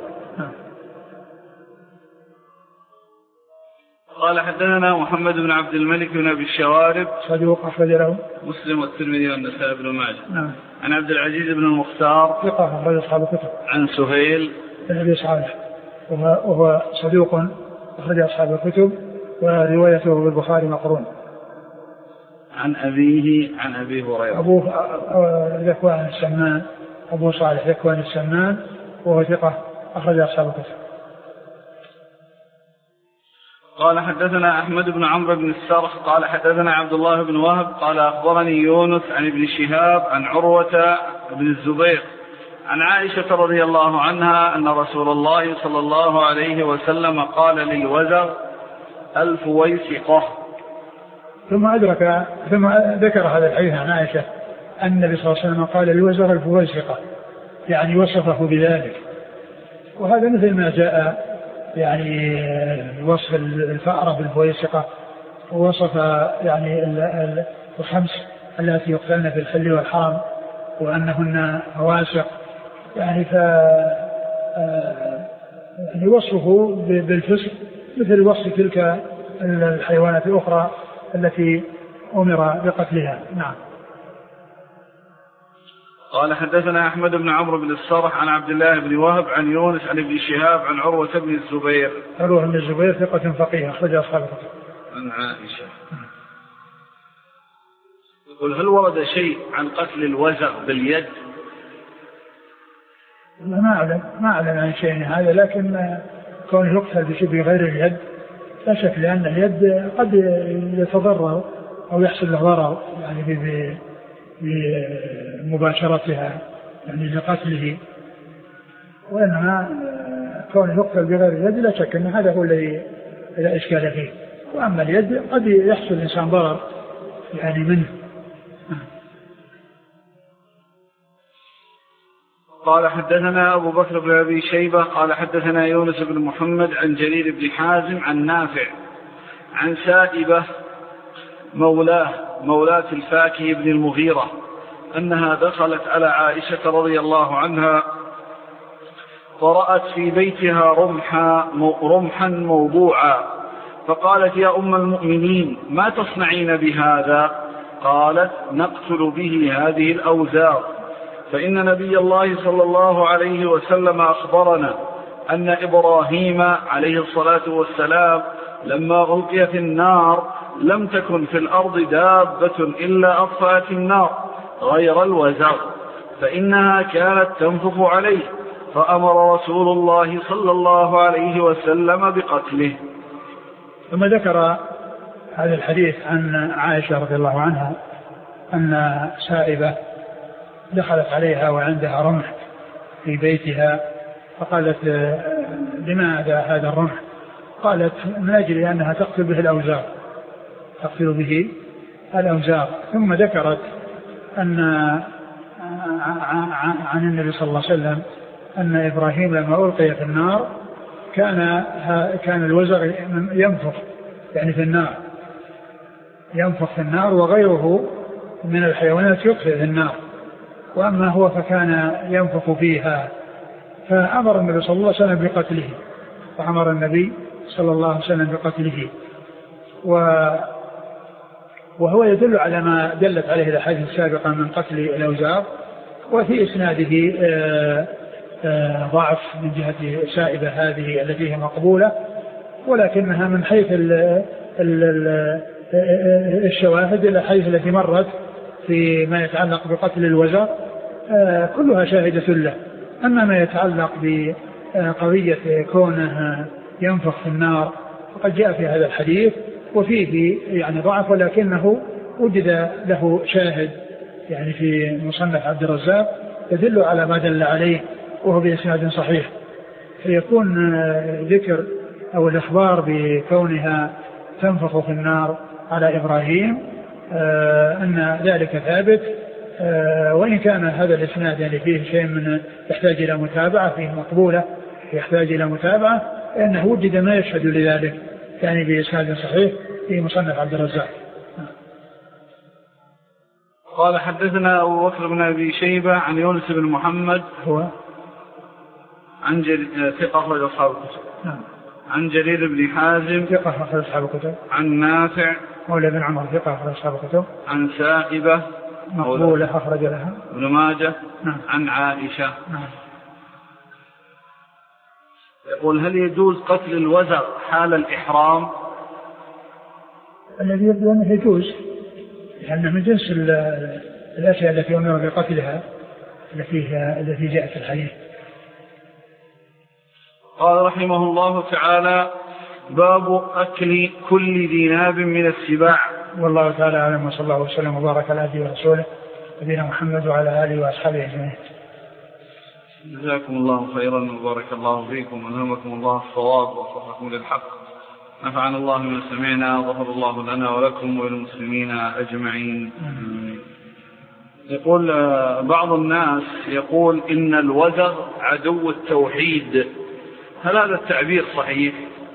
قال حدثنا محمد بن عبد الملك بن أبي الشوارب صدوق أخرج له مسلم والترمذي والنسائي بن ماجه. عن عبد العزيز بن المختار ثقة أخرج أصحاب الكتب. عن سهيل بن أبي صالح وهو صدوق أخرج أصحاب الكتب وروايته بالبخاري مقرون. عن أبيه عن أبي هريرة أبوه ذكوان السمان أبو صالح ذكوان السمان وهو ثقة أخرج أصحاب الكتب. قال حدثنا أحمد بن عمرو بن السرح قال حدثنا عبد الله بن وهب قال أخبرني يونس عن ابن شهاب عن عروة بن الزبير عن عائشة رضي الله عنها أن رسول الله صلى الله عليه وسلم قال للوزغ الفويسقة. ثم ذكر هذا الحديث عن عائشة أن النبي صلى الله عليه وسلم قال للوزغ الفويسقة، يعني وصفه بذلك. وهذا مثل ما جاء يعني وصف الفأرة بالفويسقة، ووصف يعني الخمس التي يقتلن في الحل والحرم وأنهن فواسق، يعني يعني وصفه بالفسق مثل وصف تلك الحيوانات الأخرى التي أمر بقتلها. نعم. قال حدثنا أحمد بن عمرو بن السرح عن عبد الله بن وهب عن يونس عن ابن شهاب عن عروة بن الزبير. عروة بن الزبير ثقة فقيه أخرج أصحاب الكتب. عن عائشة. يقول هل ورد شيء عن قتل الوزغ باليد؟ ما أعلم عن شيء هذا، لكن كونه يقتل بشبه غير اليد لا شك، لأن اليد قد يتضرر أو يحصل له ضرر يعني بمباشرتها يعني لقتله، وإنما كونه يقتل بغير اليد لا شك أن هذا هو الذي لا إشكال فيه. وأما اليد قد يحصل الإنسان ضرر يعني منه. قال حدثنا أبو بكر بن أبي شيبة قال حدثنا يونس بن محمد عن جرير بن حازم عن نافع عن سائبة مولاة الفاكه بن المغيرة أنها دخلت على عائشة رضي الله عنها ورأت في بيتها رمحا موضوعا، فقالت يا أم المؤمنين ما تصنعين بهذا؟ قالت نقتل به هذه الأوزار، فإن نبي الله صلى الله عليه وسلم أخبرنا أن إبراهيم عليه الصلاة والسلام لما ألقي في النار لم تكن في الأرض دابة إلا أطفأت النار غير الوزغ، فإنها كانت تنفخ عليه، فأمر رسول الله صلى الله عليه وسلم بقتله. ثم ذكر هذا الحديث عن عائشة رضي الله عنها أن سائبة دخلت عليها وعندها رمح في بيتها، فقالت لماذا هذا الرمح؟ قالت من أجل أنها تقتل به الأوزار. ثم ذكرت أن عن النبي صلى الله عليه وسلم أن إبراهيم لما ألقي في النار كان الوزغ ينفخ يعني في النار، ينفخ في النار، وغيره من الحيوانات يطفئ في النار، وأما هو فكان ينفخ فيها، فأمر النبي صلى الله عليه وسلم بقتله. وهو يدل على ما دلت عليه الأحاديث السابقة من قتل الأوزار. وفي إسناده ضعف من جهة سائبة هذه التي هي مقبولة، ولكنها من حيث الشواهد الأحاديث التي مرت في ما يتعلق بقتل الوزغ كلها شاهدة له. أما ما يتعلق بقضية كونه ينفخ في النار فقد جاء في هذا الحديث وفيه يعني ضعف، ولكنه وجد له شاهد يعني في مصنف عبد الرزاق يدل على ما دل عليه وهو بإسناد صحيح، فيكون ذكر أو الإخبار بكونها تنفخ في النار على إبراهيم أن ذلك ثابت، وإن كان هذا الإسناد يعني فيه شيء من يحتاج إلى متابعة، فيه مقبولة يحتاج إلى متابعة، لأنه وجد ما يشهد لذلك يعني بإسناد صحيح في مصنف عبد الرزاق. قال حدثنا أبو بكر بن أبي شيبة عن يونس بن محمد هو عن ثقة أخرج أصحاب الكتب. عن جرير بن حازم ثقة أخرج أصحاب الكتب. عن نافع مولى بن عمر ثقة أخرج أصحاب الكتب. عن سائبة مقبولة أخرج لها ابن ماجه. عن عائشة. يقول هل يجوز قتل الوزغ حال الإحرام؟ الذي يبدو أنه يجوز، لأنه من جنس الأشياء التي أمر بقتلها التي جاءت في الحديث. قال رحمه الله تعالى: باب أكل كل ذي ناب من السباع. والله تعالى أعلم، وصلى الله وسلم وبارك على عبده ورسوله نبينا محمد وعلى آله وأصحابه أجمعين. جزاكم الله خيرا وبارك الله فيكم وألهمكم الله الصواب ووفقكم للحق. نفعنا الله ما سمعنا وغفر الله لنا ولكم وللمسلمين أجمعين. يقول بعض الناس يقول إن الوزغ عدو التوحيد، هل هذا التعبير صحيح؟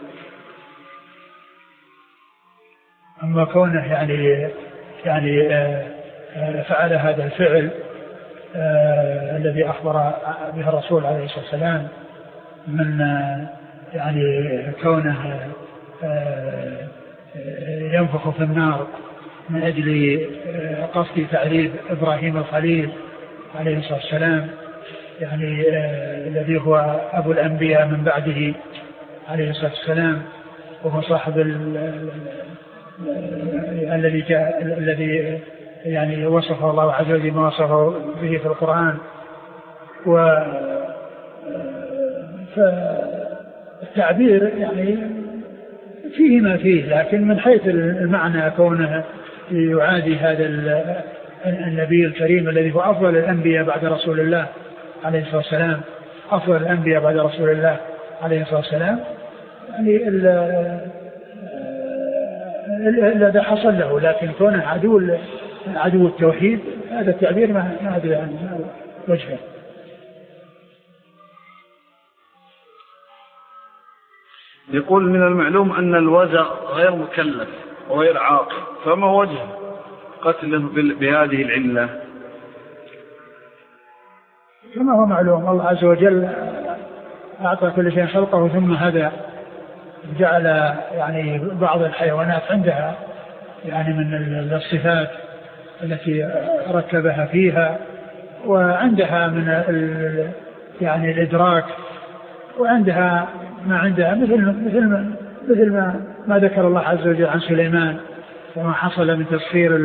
أما كونه يعني فعل هذا الفعل الذي أخبر به الرسول عليه الصلاة والسلام من يعني كونه ينفخ في النار من أجل قصد تعذيب إبراهيم الخليل عليه الصلاة والسلام، يعني الذي هو أبو الأنبياء من بعده عليه الصلاة والسلام، وهو صاحب الذي يعني وصفه الله عز وجل ما وصفه به في القرآن. فالتعبير يعني فيه ما فيه، لكن من حيث المعنى كونه يعادي هذا النبي الكريم الذي هو أفضل الأنبياء بعد رسول الله عليه الصلاة والسلام، أفضل الأنبياء بعد رسول الله عليه الصلاة والسلام، يعني الذي حصل له، لكن كونه عدو التوحيد هذا التعبير ما أدري عن وجهه. يقول من المعلوم أن الوزغ غير مكلف وغير عاقل، فما وجه قتله بهذه العلة؟ كما هو معلوم الله عز وجل أعطى كل شيء خلقه ثم هدى، جعل يعني بعض الحيوانات عندها يعني من الصفات التي ركبها فيها، وعندها من يعني الإدراك، وعندها ما عندها مثل ما ذكر الله عز وجل عن سليمان وما حصل من تسخير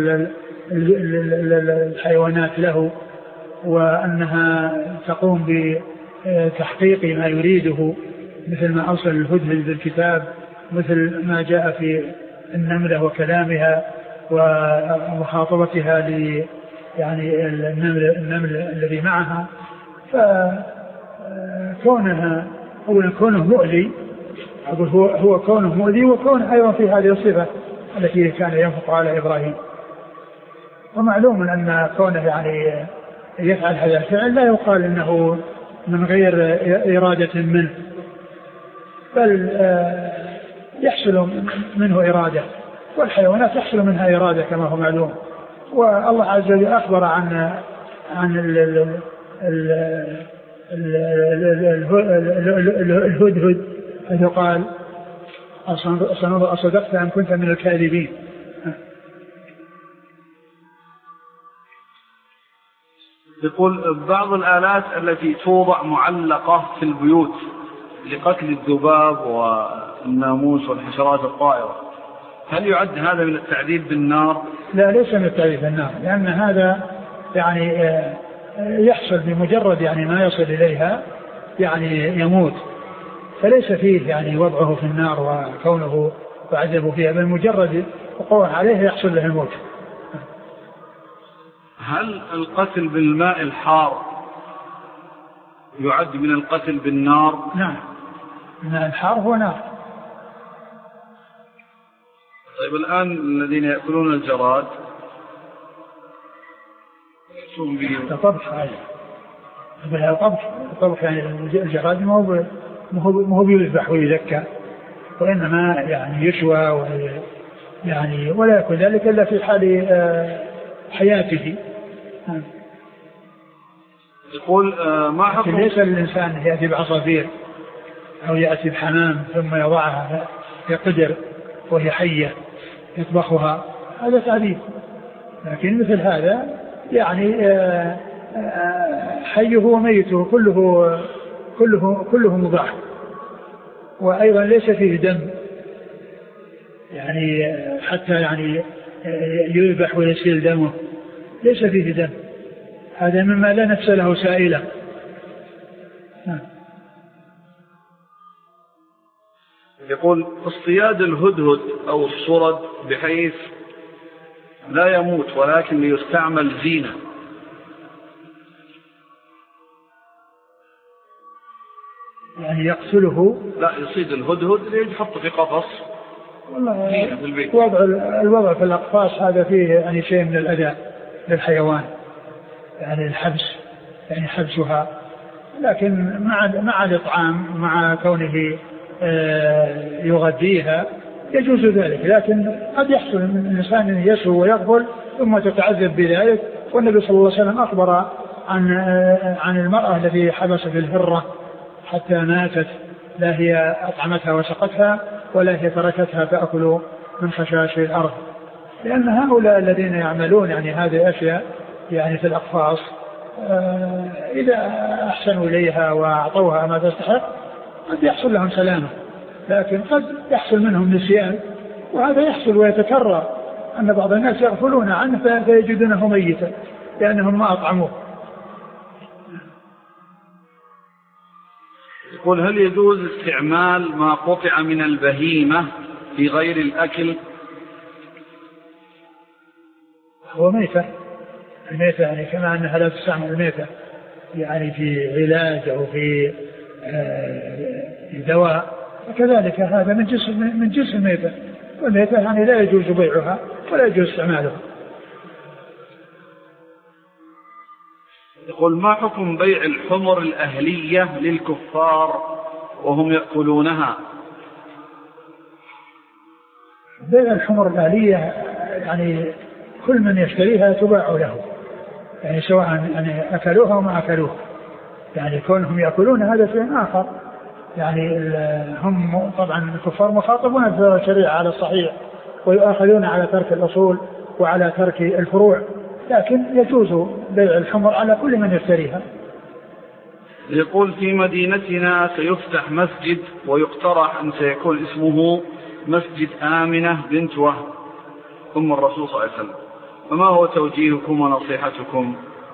الحيوانات له، وأنها تقوم بتحقيق ما يريده، مثل ما أرسل الهدهد بالكتاب، مثل ما جاء في النملة وكلامها ومخاطبتها يعني النمل الذي معها. فكونها كونه مؤذي، أقول هو كونه مؤذي، وكونه أيضا في هذه الصفة التي كان ينفق على إبراهيم. ومعلوم أن كونه يعني يفعل هذا الفعل لا يقال إنه من غير إرادة منه، بل يحصل منه إرادة، والحيوانات يحصل منها إرادة كما هو معلوم. والله عز وجل أخبر عن الهدهد حيث قال أصدقت أم كنت من الكاذبين. يقول بعض الآلات التي توضع معلقة في البيوت لقتل الذباب والناموس والحشرات الطائرة، هل يعد هذا من التعذيب بالنار؟ لا، ليس من التعذيب بالنار، لأن هذا يعني يحصل بمجرد يعني ما يصل إليها يعني يموت، فليس فيه يعني وضعه في النار وكونه وعذبه فيها، بل مجرد وقوع عليه يحصل له الموت. هل القتل بالماء الحار يعد من القتل بالنار؟ نعم، الماء الحار هو نار. طيب الآن الذين يأكلون الجراد طبخ هذا طبخ يعني الجراد ما هو بيذبح ويذكى، وإنما يعني يشوى يعني ولا يكون ذلك إلا في حال حياته. يقول ما حكم ليس للإنسان يأتي بعصافير أو يأتي بحمام ثم يضعها في قدر وهي حية يطبخها، هذا تعذيب. لكن مثل هذا يعني حيه وميته كله مباح، وأيضا ليس فيه دم يعني حتى يعني يذبح ويسيل دمه، ليس فيه دم، هذا مما لا نفس له سائلة. يقول اصطياد الهدهد أو الصرد بحيث لا يموت ولكن ليستعمل زينة. يعني يقتله؟ لا، يصيد الهدهد ليحطه في قفص. والله الوضع في الأقفاص هذا فيه يعني شيء من الأذى للحيوان، يعني الحبس، يعني حبسها، لكن مع الإطعام مع كونه يغذيها يجوز ذلك. لكن قد يحصل من الإنسان يسهو ويغفل ثم تتعذب بذلك. والنبي صلى الله عليه وسلم أخبر عن المرأة التي حبست الهرة حتى ماتت، لا هي أطعمتها وسقتها ولا هي تركتها تأكل من خشاش الأرض. لأن هؤلاء الذين يعملون يعني هذه الأشياء يعني في الأقفاص إذا أحسنوا إليها وأعطوها ما تستحق قد يحصل لهم سلامة، لكن قد يحصل منهم نسيان، وهذا يحصل ويتكرر أن بعض الناس يغفلون عنه فيجدونه ميتا لأنهم ما أطعموه. يقول هل يجوز استعمال ما قطع من البهيمة في غير الأكل؟ هو ميتة، الميتة يعني كما أنها لا تستعمل الميتة يعني في علاج أو في دواء، وكذلك هذا من جنس الميتة، والميتة يعني لا يجوز بيعها ولا يجوز استعمالها. يقول ما حكم بيع الحمر الأهلية للكفار وهم يأكلونها؟ بيع الحمر الأهلية يعني كل من يشتريها تباع له، يعني سواء يعني أكلوها وما أكلوها، يعني كونهم يأكلون هذا شيء آخر. يعني هم طبعا الكفار مخاطبون في الشريعة على الصحيح ويؤاخذون على ترك الأصول وعلى ترك الفروع، لكن يجوز بيع الحمر على كل من يشتريها. يقول في مدينتنا سيفتح مسجد ويقترح أن سيكون اسمه مسجد آمنة بنت وهب أم الرسول صلى الله عليه وسلم، فما هو توجيهكم ونصيحتكم؟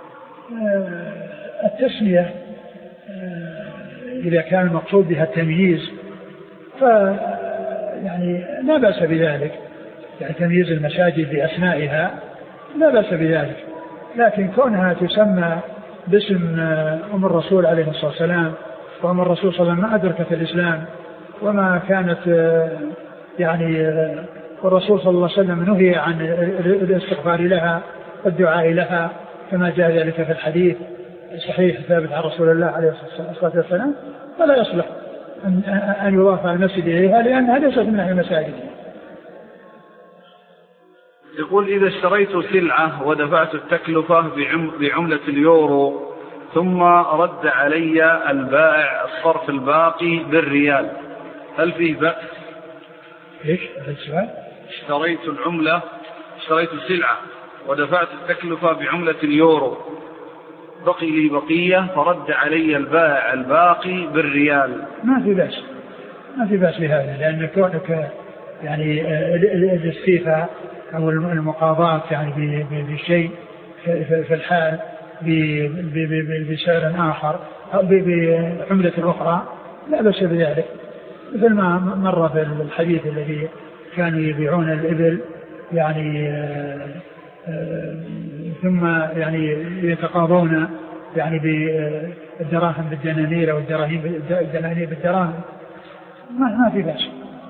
التسمية إذا كان المقصود بها التمييز يعني لا بأس بذلك، يعني تمييز المساجد بأسمائها لا بأس بذلك، لكن كونها تسمى باسم أم الرسول عليه الصلاة والسلام، وأم الرسول صلى الله عليه وسلم ما أدركت الإسلام وما كانت يعني، والرسول صلى الله عليه وسلم نهي عن الاستغفار لها والدعاء لها كما جاء ذلك في الحديث الصحيح ثابت عن رسول الله عليه الصلاة والسلام، فلا يصلح أن يضاف المسجد إليها لأنها ليست من المساجد. يقول إذا اشتريت سلعة ودفعت التكلفة بعملة اليورو ثم رد علي البائع الصرف الباقي بالريال، هل فيه بأس؟ إيش السؤال؟ اشتريت سلعة ودفعت التكلفة بعملة اليورو، بقي لي بقية فرد علي البائع الباقي بالريال، ما في بأس بهذا، لأن كونك يعني الاستيفاء أو المقاضاة يعني بشيء في الحال بسعر آخر أو بعملة أخرى لا بأس بذلك، مثل ما مر في الحديث الذي كانوا يبيعون الإبل يعني ثم يعني يتقاضون يعني بالدراهم بالدنانير أو الدنانير بالدراهم، ما في بأس.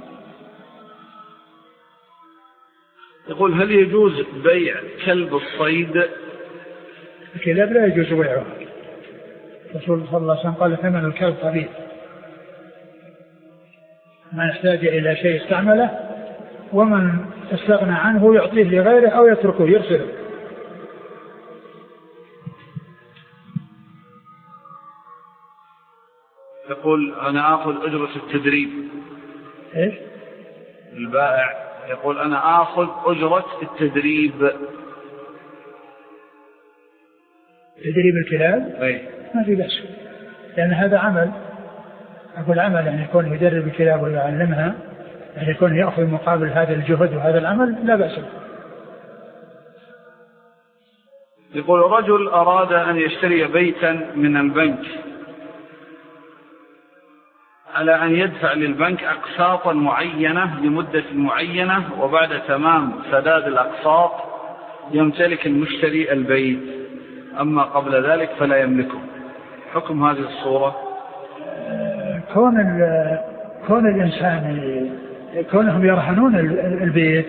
يقول هل يجوز بيع كلب الصيد؟ الكلاب لا يجوز بيعه، الرسول صلى الله عليه وسلم قال ثمن الكلب قليل، من يحتاج إلى شيء استعمله ومن استغنى عنه يعطيه لغيره أو يتركه يرسله. يقول أنا آخذ أجرة التدريب. إيش؟ البائع يقول أنا آخذ أجرة التدريب. تدريب الكلاب؟ أي. ما في بأس، لأن هذا عمل، أقول عمل يعني يكون يدرب الكلاب ويعلمها، يعني يكون يأخذ مقابل هذا الجهد وهذا العمل لا بأس. يقول رجل أراد أن يشتري بيتا من البنك، على أن يدفع للبنك أقساطا معينة لمدة معينة، وبعد تمام سداد الأقساط يمتلك المشتري البيت، أما قبل ذلك فلا يملكه. حكم هذه الصورة؟ كون الإنسان كونهم يرهنون البيت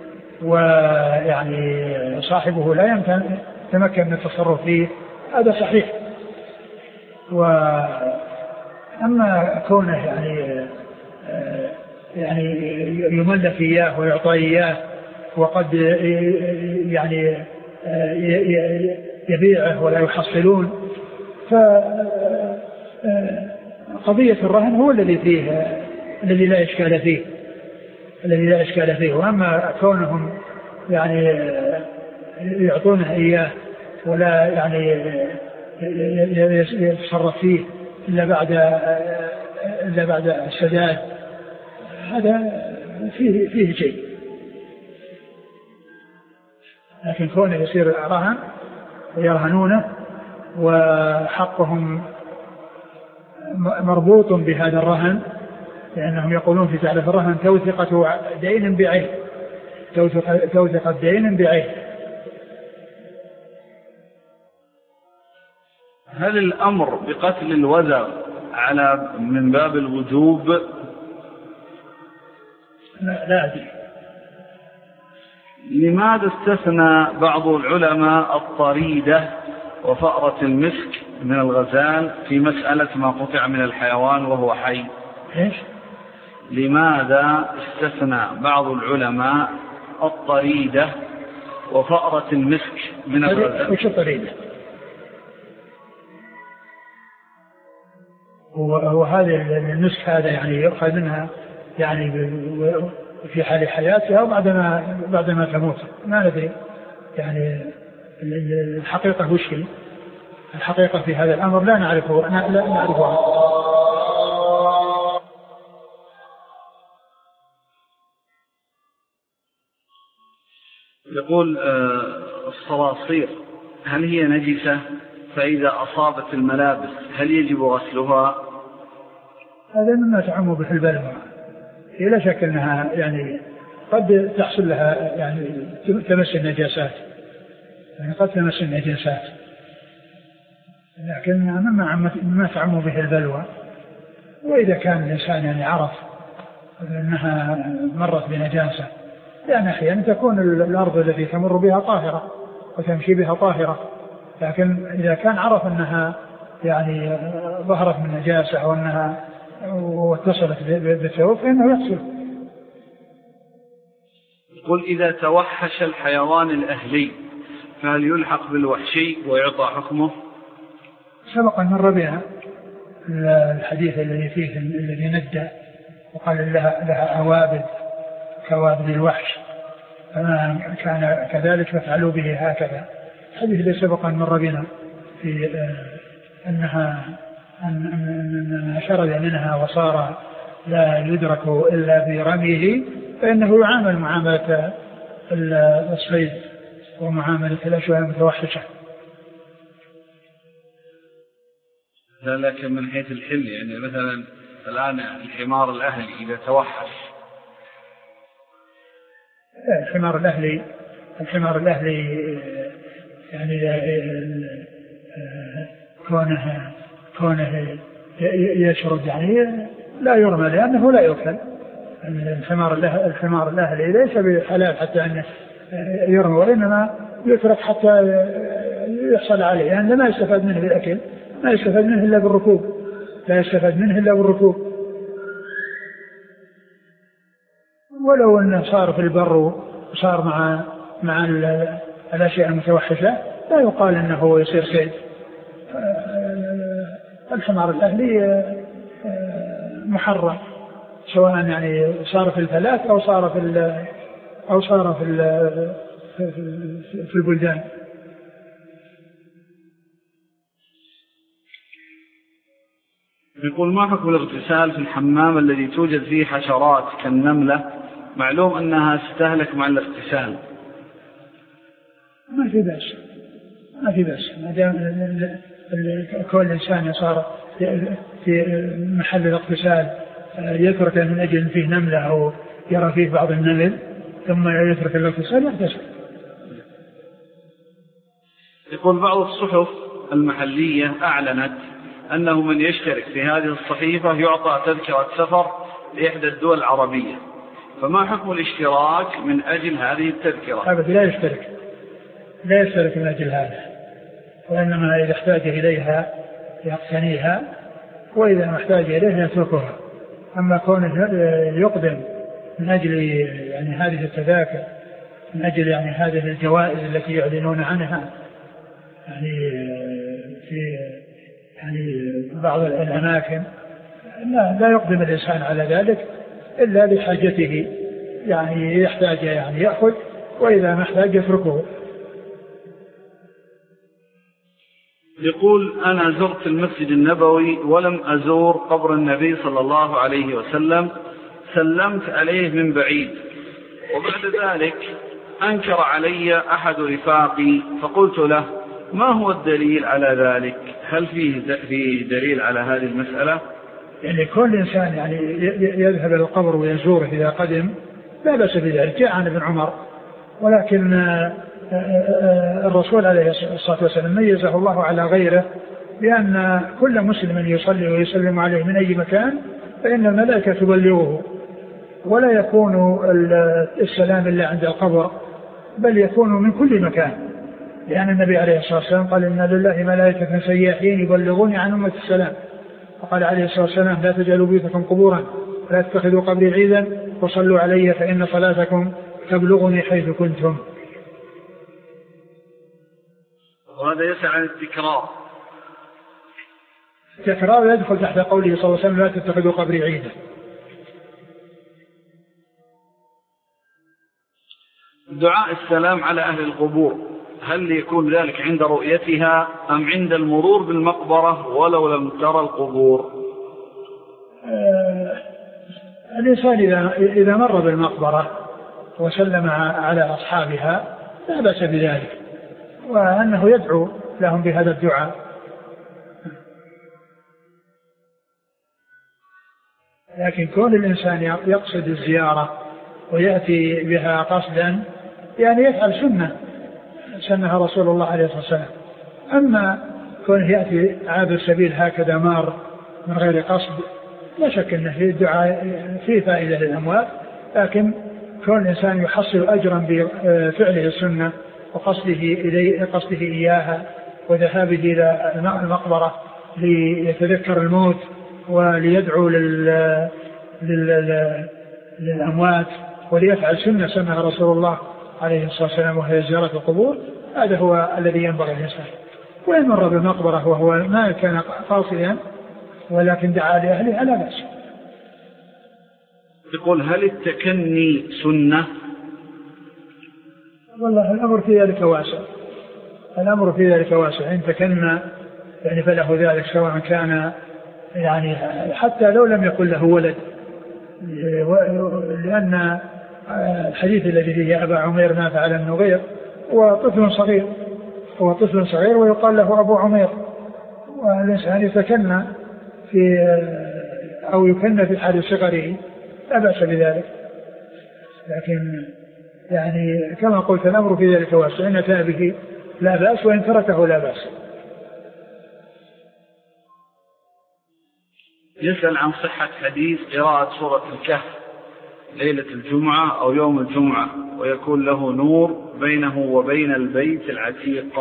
ويعني صاحبه لا يتمكن من التصرف فيه، هذا صحيح. وأما كونه يعني يملك إياه ويعطى إياه وقد يعني يبيعه ولا يحصلون، فقضية الرهن هو الذي لا إشكال فيه. وأما كونهم يعني يعطونه إياه ولا يعني يتصرف فيه إلا بعد السداد، هذا فيه شيء. لكن كونه يصير رهن ويرهنونه وحقهم مربوط بهذا الرهن، لأنهم يقولون في تعريف الرهن توثقة دين بعين، توثقة دين بعين. هل الأمر بقتل الوزغ من باب الوجوب؟ لا أدري. لماذا استثنى بعض العلماء الطريدة وفأرة المسك من الغزال في مسألة ما قطع من الحيوان وهو حي؟ إيش؟ لماذا استثنى بعض العلماء الطريدة وفأرة المسك من الغزال؟ وش الطريدة؟ وهذا المسك هذا يعني يؤخذ منها يعني في حال حياتها وبعدما تموت، ما ندري يعني الحقيقة وش هي. الحقيقة في هذا الأمر لا نعرفها. يقول الصراصير هل هي نجسة؟ فإذا أصابت الملابس هل يجب غسلها؟ هذا مما تعم به البلوى. لا شك أنها يعني قد تحصل لها يعني تمس النجاسات، يعني قد تمس النجاسات، لكن مما تعم به البلوى. وإذا كان الإنسان يعني عرف أنها مرت بنجاسة، لأن أحيانا تكون الأرض التي تمر بها طاهرة وتمشي بها طاهرة، لكن إذا كان عرف أنها يعني ظهرت من نجاسة وأنها واتصلت بالثوب فإنه يغسل. يقول إذا توحش الحيوان الأهلي فهل يلحق بالوحشي ويعطى حكمه؟ سبق أن مر بها الحديث الذي فيه الذي ندى وقال لها أوابد كوابد الوحش، فما كان كذلك فافعلوا به هكذا. الحديث الذي سبق أن مر بنا في أنها شرد منها وصار لا يدرك إلا برميه، فإنه يعامل معاملة الصيد ومعاملة الأشياء المتوحشة. لكن من حيث الحل يعني مثلا الآن الحمار الأهلي إذا توحش، الحمار الأهلي يعني كونه يشرد يعني لا يرمى لأنه لا يؤكل. الحمار الأهلي ليس بحلال حتى أنه يرمى، وإنما يترك حتى يحصل عليه، يعني ما يستفاد منه بالأكل، ما يستفاد منه إلا بالركوب، لا يستفاد منه إلا بالركوب. ولو أنه صار في البر وصار مع الأشياء المتوحشة لا يقال أنه يصير صيد. الحمار الأهلي محرم سواء يعني صار في الفلاة أو صار في البلدان. يقول ما حكم الاغتسال في الحمام الذي توجد فيه حشرات كالنملة، معلوم أنها تستهلك مع الاغتسال؟ ما في بأس ما دام كل إنسان صار في محل الاغتسال يترك من أجل فيه نملة أو يرى فيه بعض النمل ثم يترك الاغتسال يغتسل. يقول بعض الصحف المحلية أعلنت أنه من يشترك في هذه الصحيفة يعطى تذكرة سفر لإحدى الدول العربية، فما حكم الاشتراك من أجل هذه التذكرة؟ أبدا لا يشترك من أجل هذا، وإنما إذا احتاج إليها يقتنيها وإذا ما احتاج إليها يتركها. أما كونه يقدم من أجل يعني هذه التذاكر من أجل يعني هذه الجوائز التي يعلنون عنها يعني في يعني بعض الأماكن لا يقدم الإنسان على ذلك إلا لحاجته، يعني يحتاج يعني يأخذ وإذا ما احتاج يتركه. يقول أنا زرت المسجد النبوي ولم أزور قبر النبي صلى الله عليه وسلم، سلمت عليه من بعيد، وبعد ذلك أنكر علي أحد رفاقي فقلت له ما هو الدليل على ذلك؟ هل فيه دليل على هذه المسألة؟ يعني كل إنسان يعني يذهب إلى القبر ويزوره إذا قدم لا بأس بذلك. جاء عن ابن عمر، ولكن الرسول عليه الصلاة والسلام ميزه الله على غيره بأن كل مسلم يصلي ويسلم عليه من أي مكان فإن الملائكة تبلغه، ولا يكون السلام إلا عند القبر بل يكون من كل مكان، لأن النبي عليه الصلاة والسلام قال إن لله ملائكة سياحين يبلغون عن أمة السلام، وقال عليه الصلاة والسلام لا تجعلوا بيوتكم قبورا ولا تتخذوا قبري عيدا وصلوا علي فإن صلاتكم تبلغني حيث كنتم. وهذا يسأل عن التكرار يدخل تحت قوله صلى الله عليه وسلم لا تتخذوا قبري عيدا. دعاء السلام على أهل القبور هل يكون ذلك عند رؤيتها أم عند المرور بالمقبرة ولو لم ترى القبور؟ الإنسان إذا مر بالمقبرة وسلم على أصحابها لا بأس بذلك، وأنه يدعو لهم بهذا الدعاء. لكن كون الإنسان يقصد الزيارة ويأتي بها قصدا يعني يفعل سنها رسول الله عليه الصلاة والسلام. أما كونه يأتي عابر السبيل هكذا مار من غير قصد لا شك أنه في الدعاء فيه فائدة للأموات، لكن كون الإنسان يحصل أجرا بفعله السنة وقصده إياها وذهابه إلى المقبرة ليتذكر الموت وليدعو للأموات وليفعل سنة رسول الله عليه الصلاة والسلام وهي زيارة القبور، هذا هو الذي ينبغي الإنسان. وإن مر بالمقبرة وهو ما كان قاصدا ولكن دعا لأهلها لا بأس. يقول هل التكني سنة؟ والله الأمر في ذلك واسع، إن تكنى يعني فله ذلك سواء كان يعني حتى لو لم يكن له ولد، لأن الحديث الذي فيه أبا عمير ما فعل النغير هو طفل صغير ويقال له أبو عمير، والإنسان يتكنى أو يكنى في حال صغره لا بأس بذلك. لكن يعني كما قلت الأمر في ذلك واسع، إن أتى به لا بأس وإن تركه لا بأس. يسأل عن صحة حديث قراءة سورة الكهف ليلة الجمعة أو يوم الجمعة ويكون له نور بينه وبين البيت العتيق.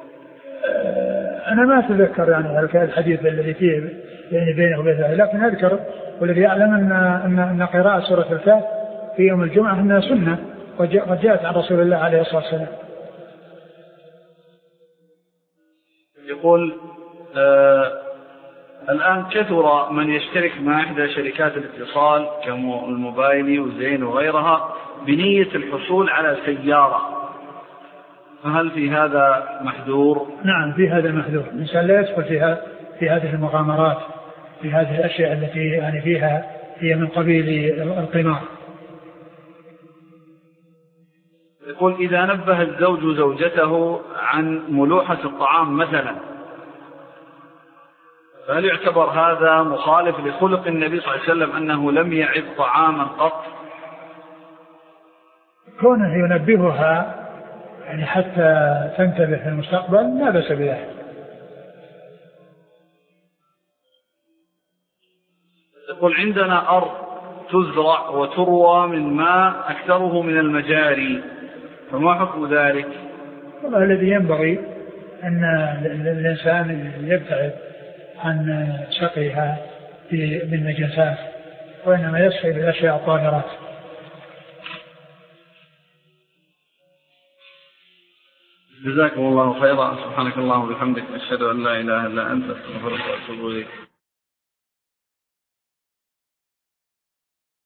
أنا ما أتذكر يعني الحديث الذي فيه يعني بينه وبينه، لكن أذكر والذي يعلم أن قراءة سورة الكهف في يوم الجمعة أنها سنة وجاءت عن رسول الله عليه الصلاة والسلام. يقول الآن كثر من يشترك مع إحدى شركات الاتصال كالموبايلي وزين وغيرها بنية الحصول على سيارة، فهل في هذا محذور؟ نعم في هذا محذور، الإنسان لا يدخل في هذه المغامرات، في هذه الأشياء التي يعني فيها هي من قبيل القمار. يقول إذا نبه الزوج زوجته عن ملوحة الطعام مثلا هل يعتبر هذا مخالف لخلق النبي صلى الله عليه وسلم أنه لم يعد طعاما قط؟ كونه ينبهها يعني حتى تنتبه في المستقبل لا بأس بذلك. يقول عندنا أرض تزرع وتروى من ماء أكثره من المجاري، فما حكم ذلك؟ والله الذي ينبغي أن الإنسان يبتعد عن سقيها بالنجاسات، وإنما يسقي بالأشياء الطاهرات. جزاكم الله خيرا. سبحانك اللهم وبحمدك، أشهد أن لا إله إلا أنت، أستغفرك وأتوب إليك.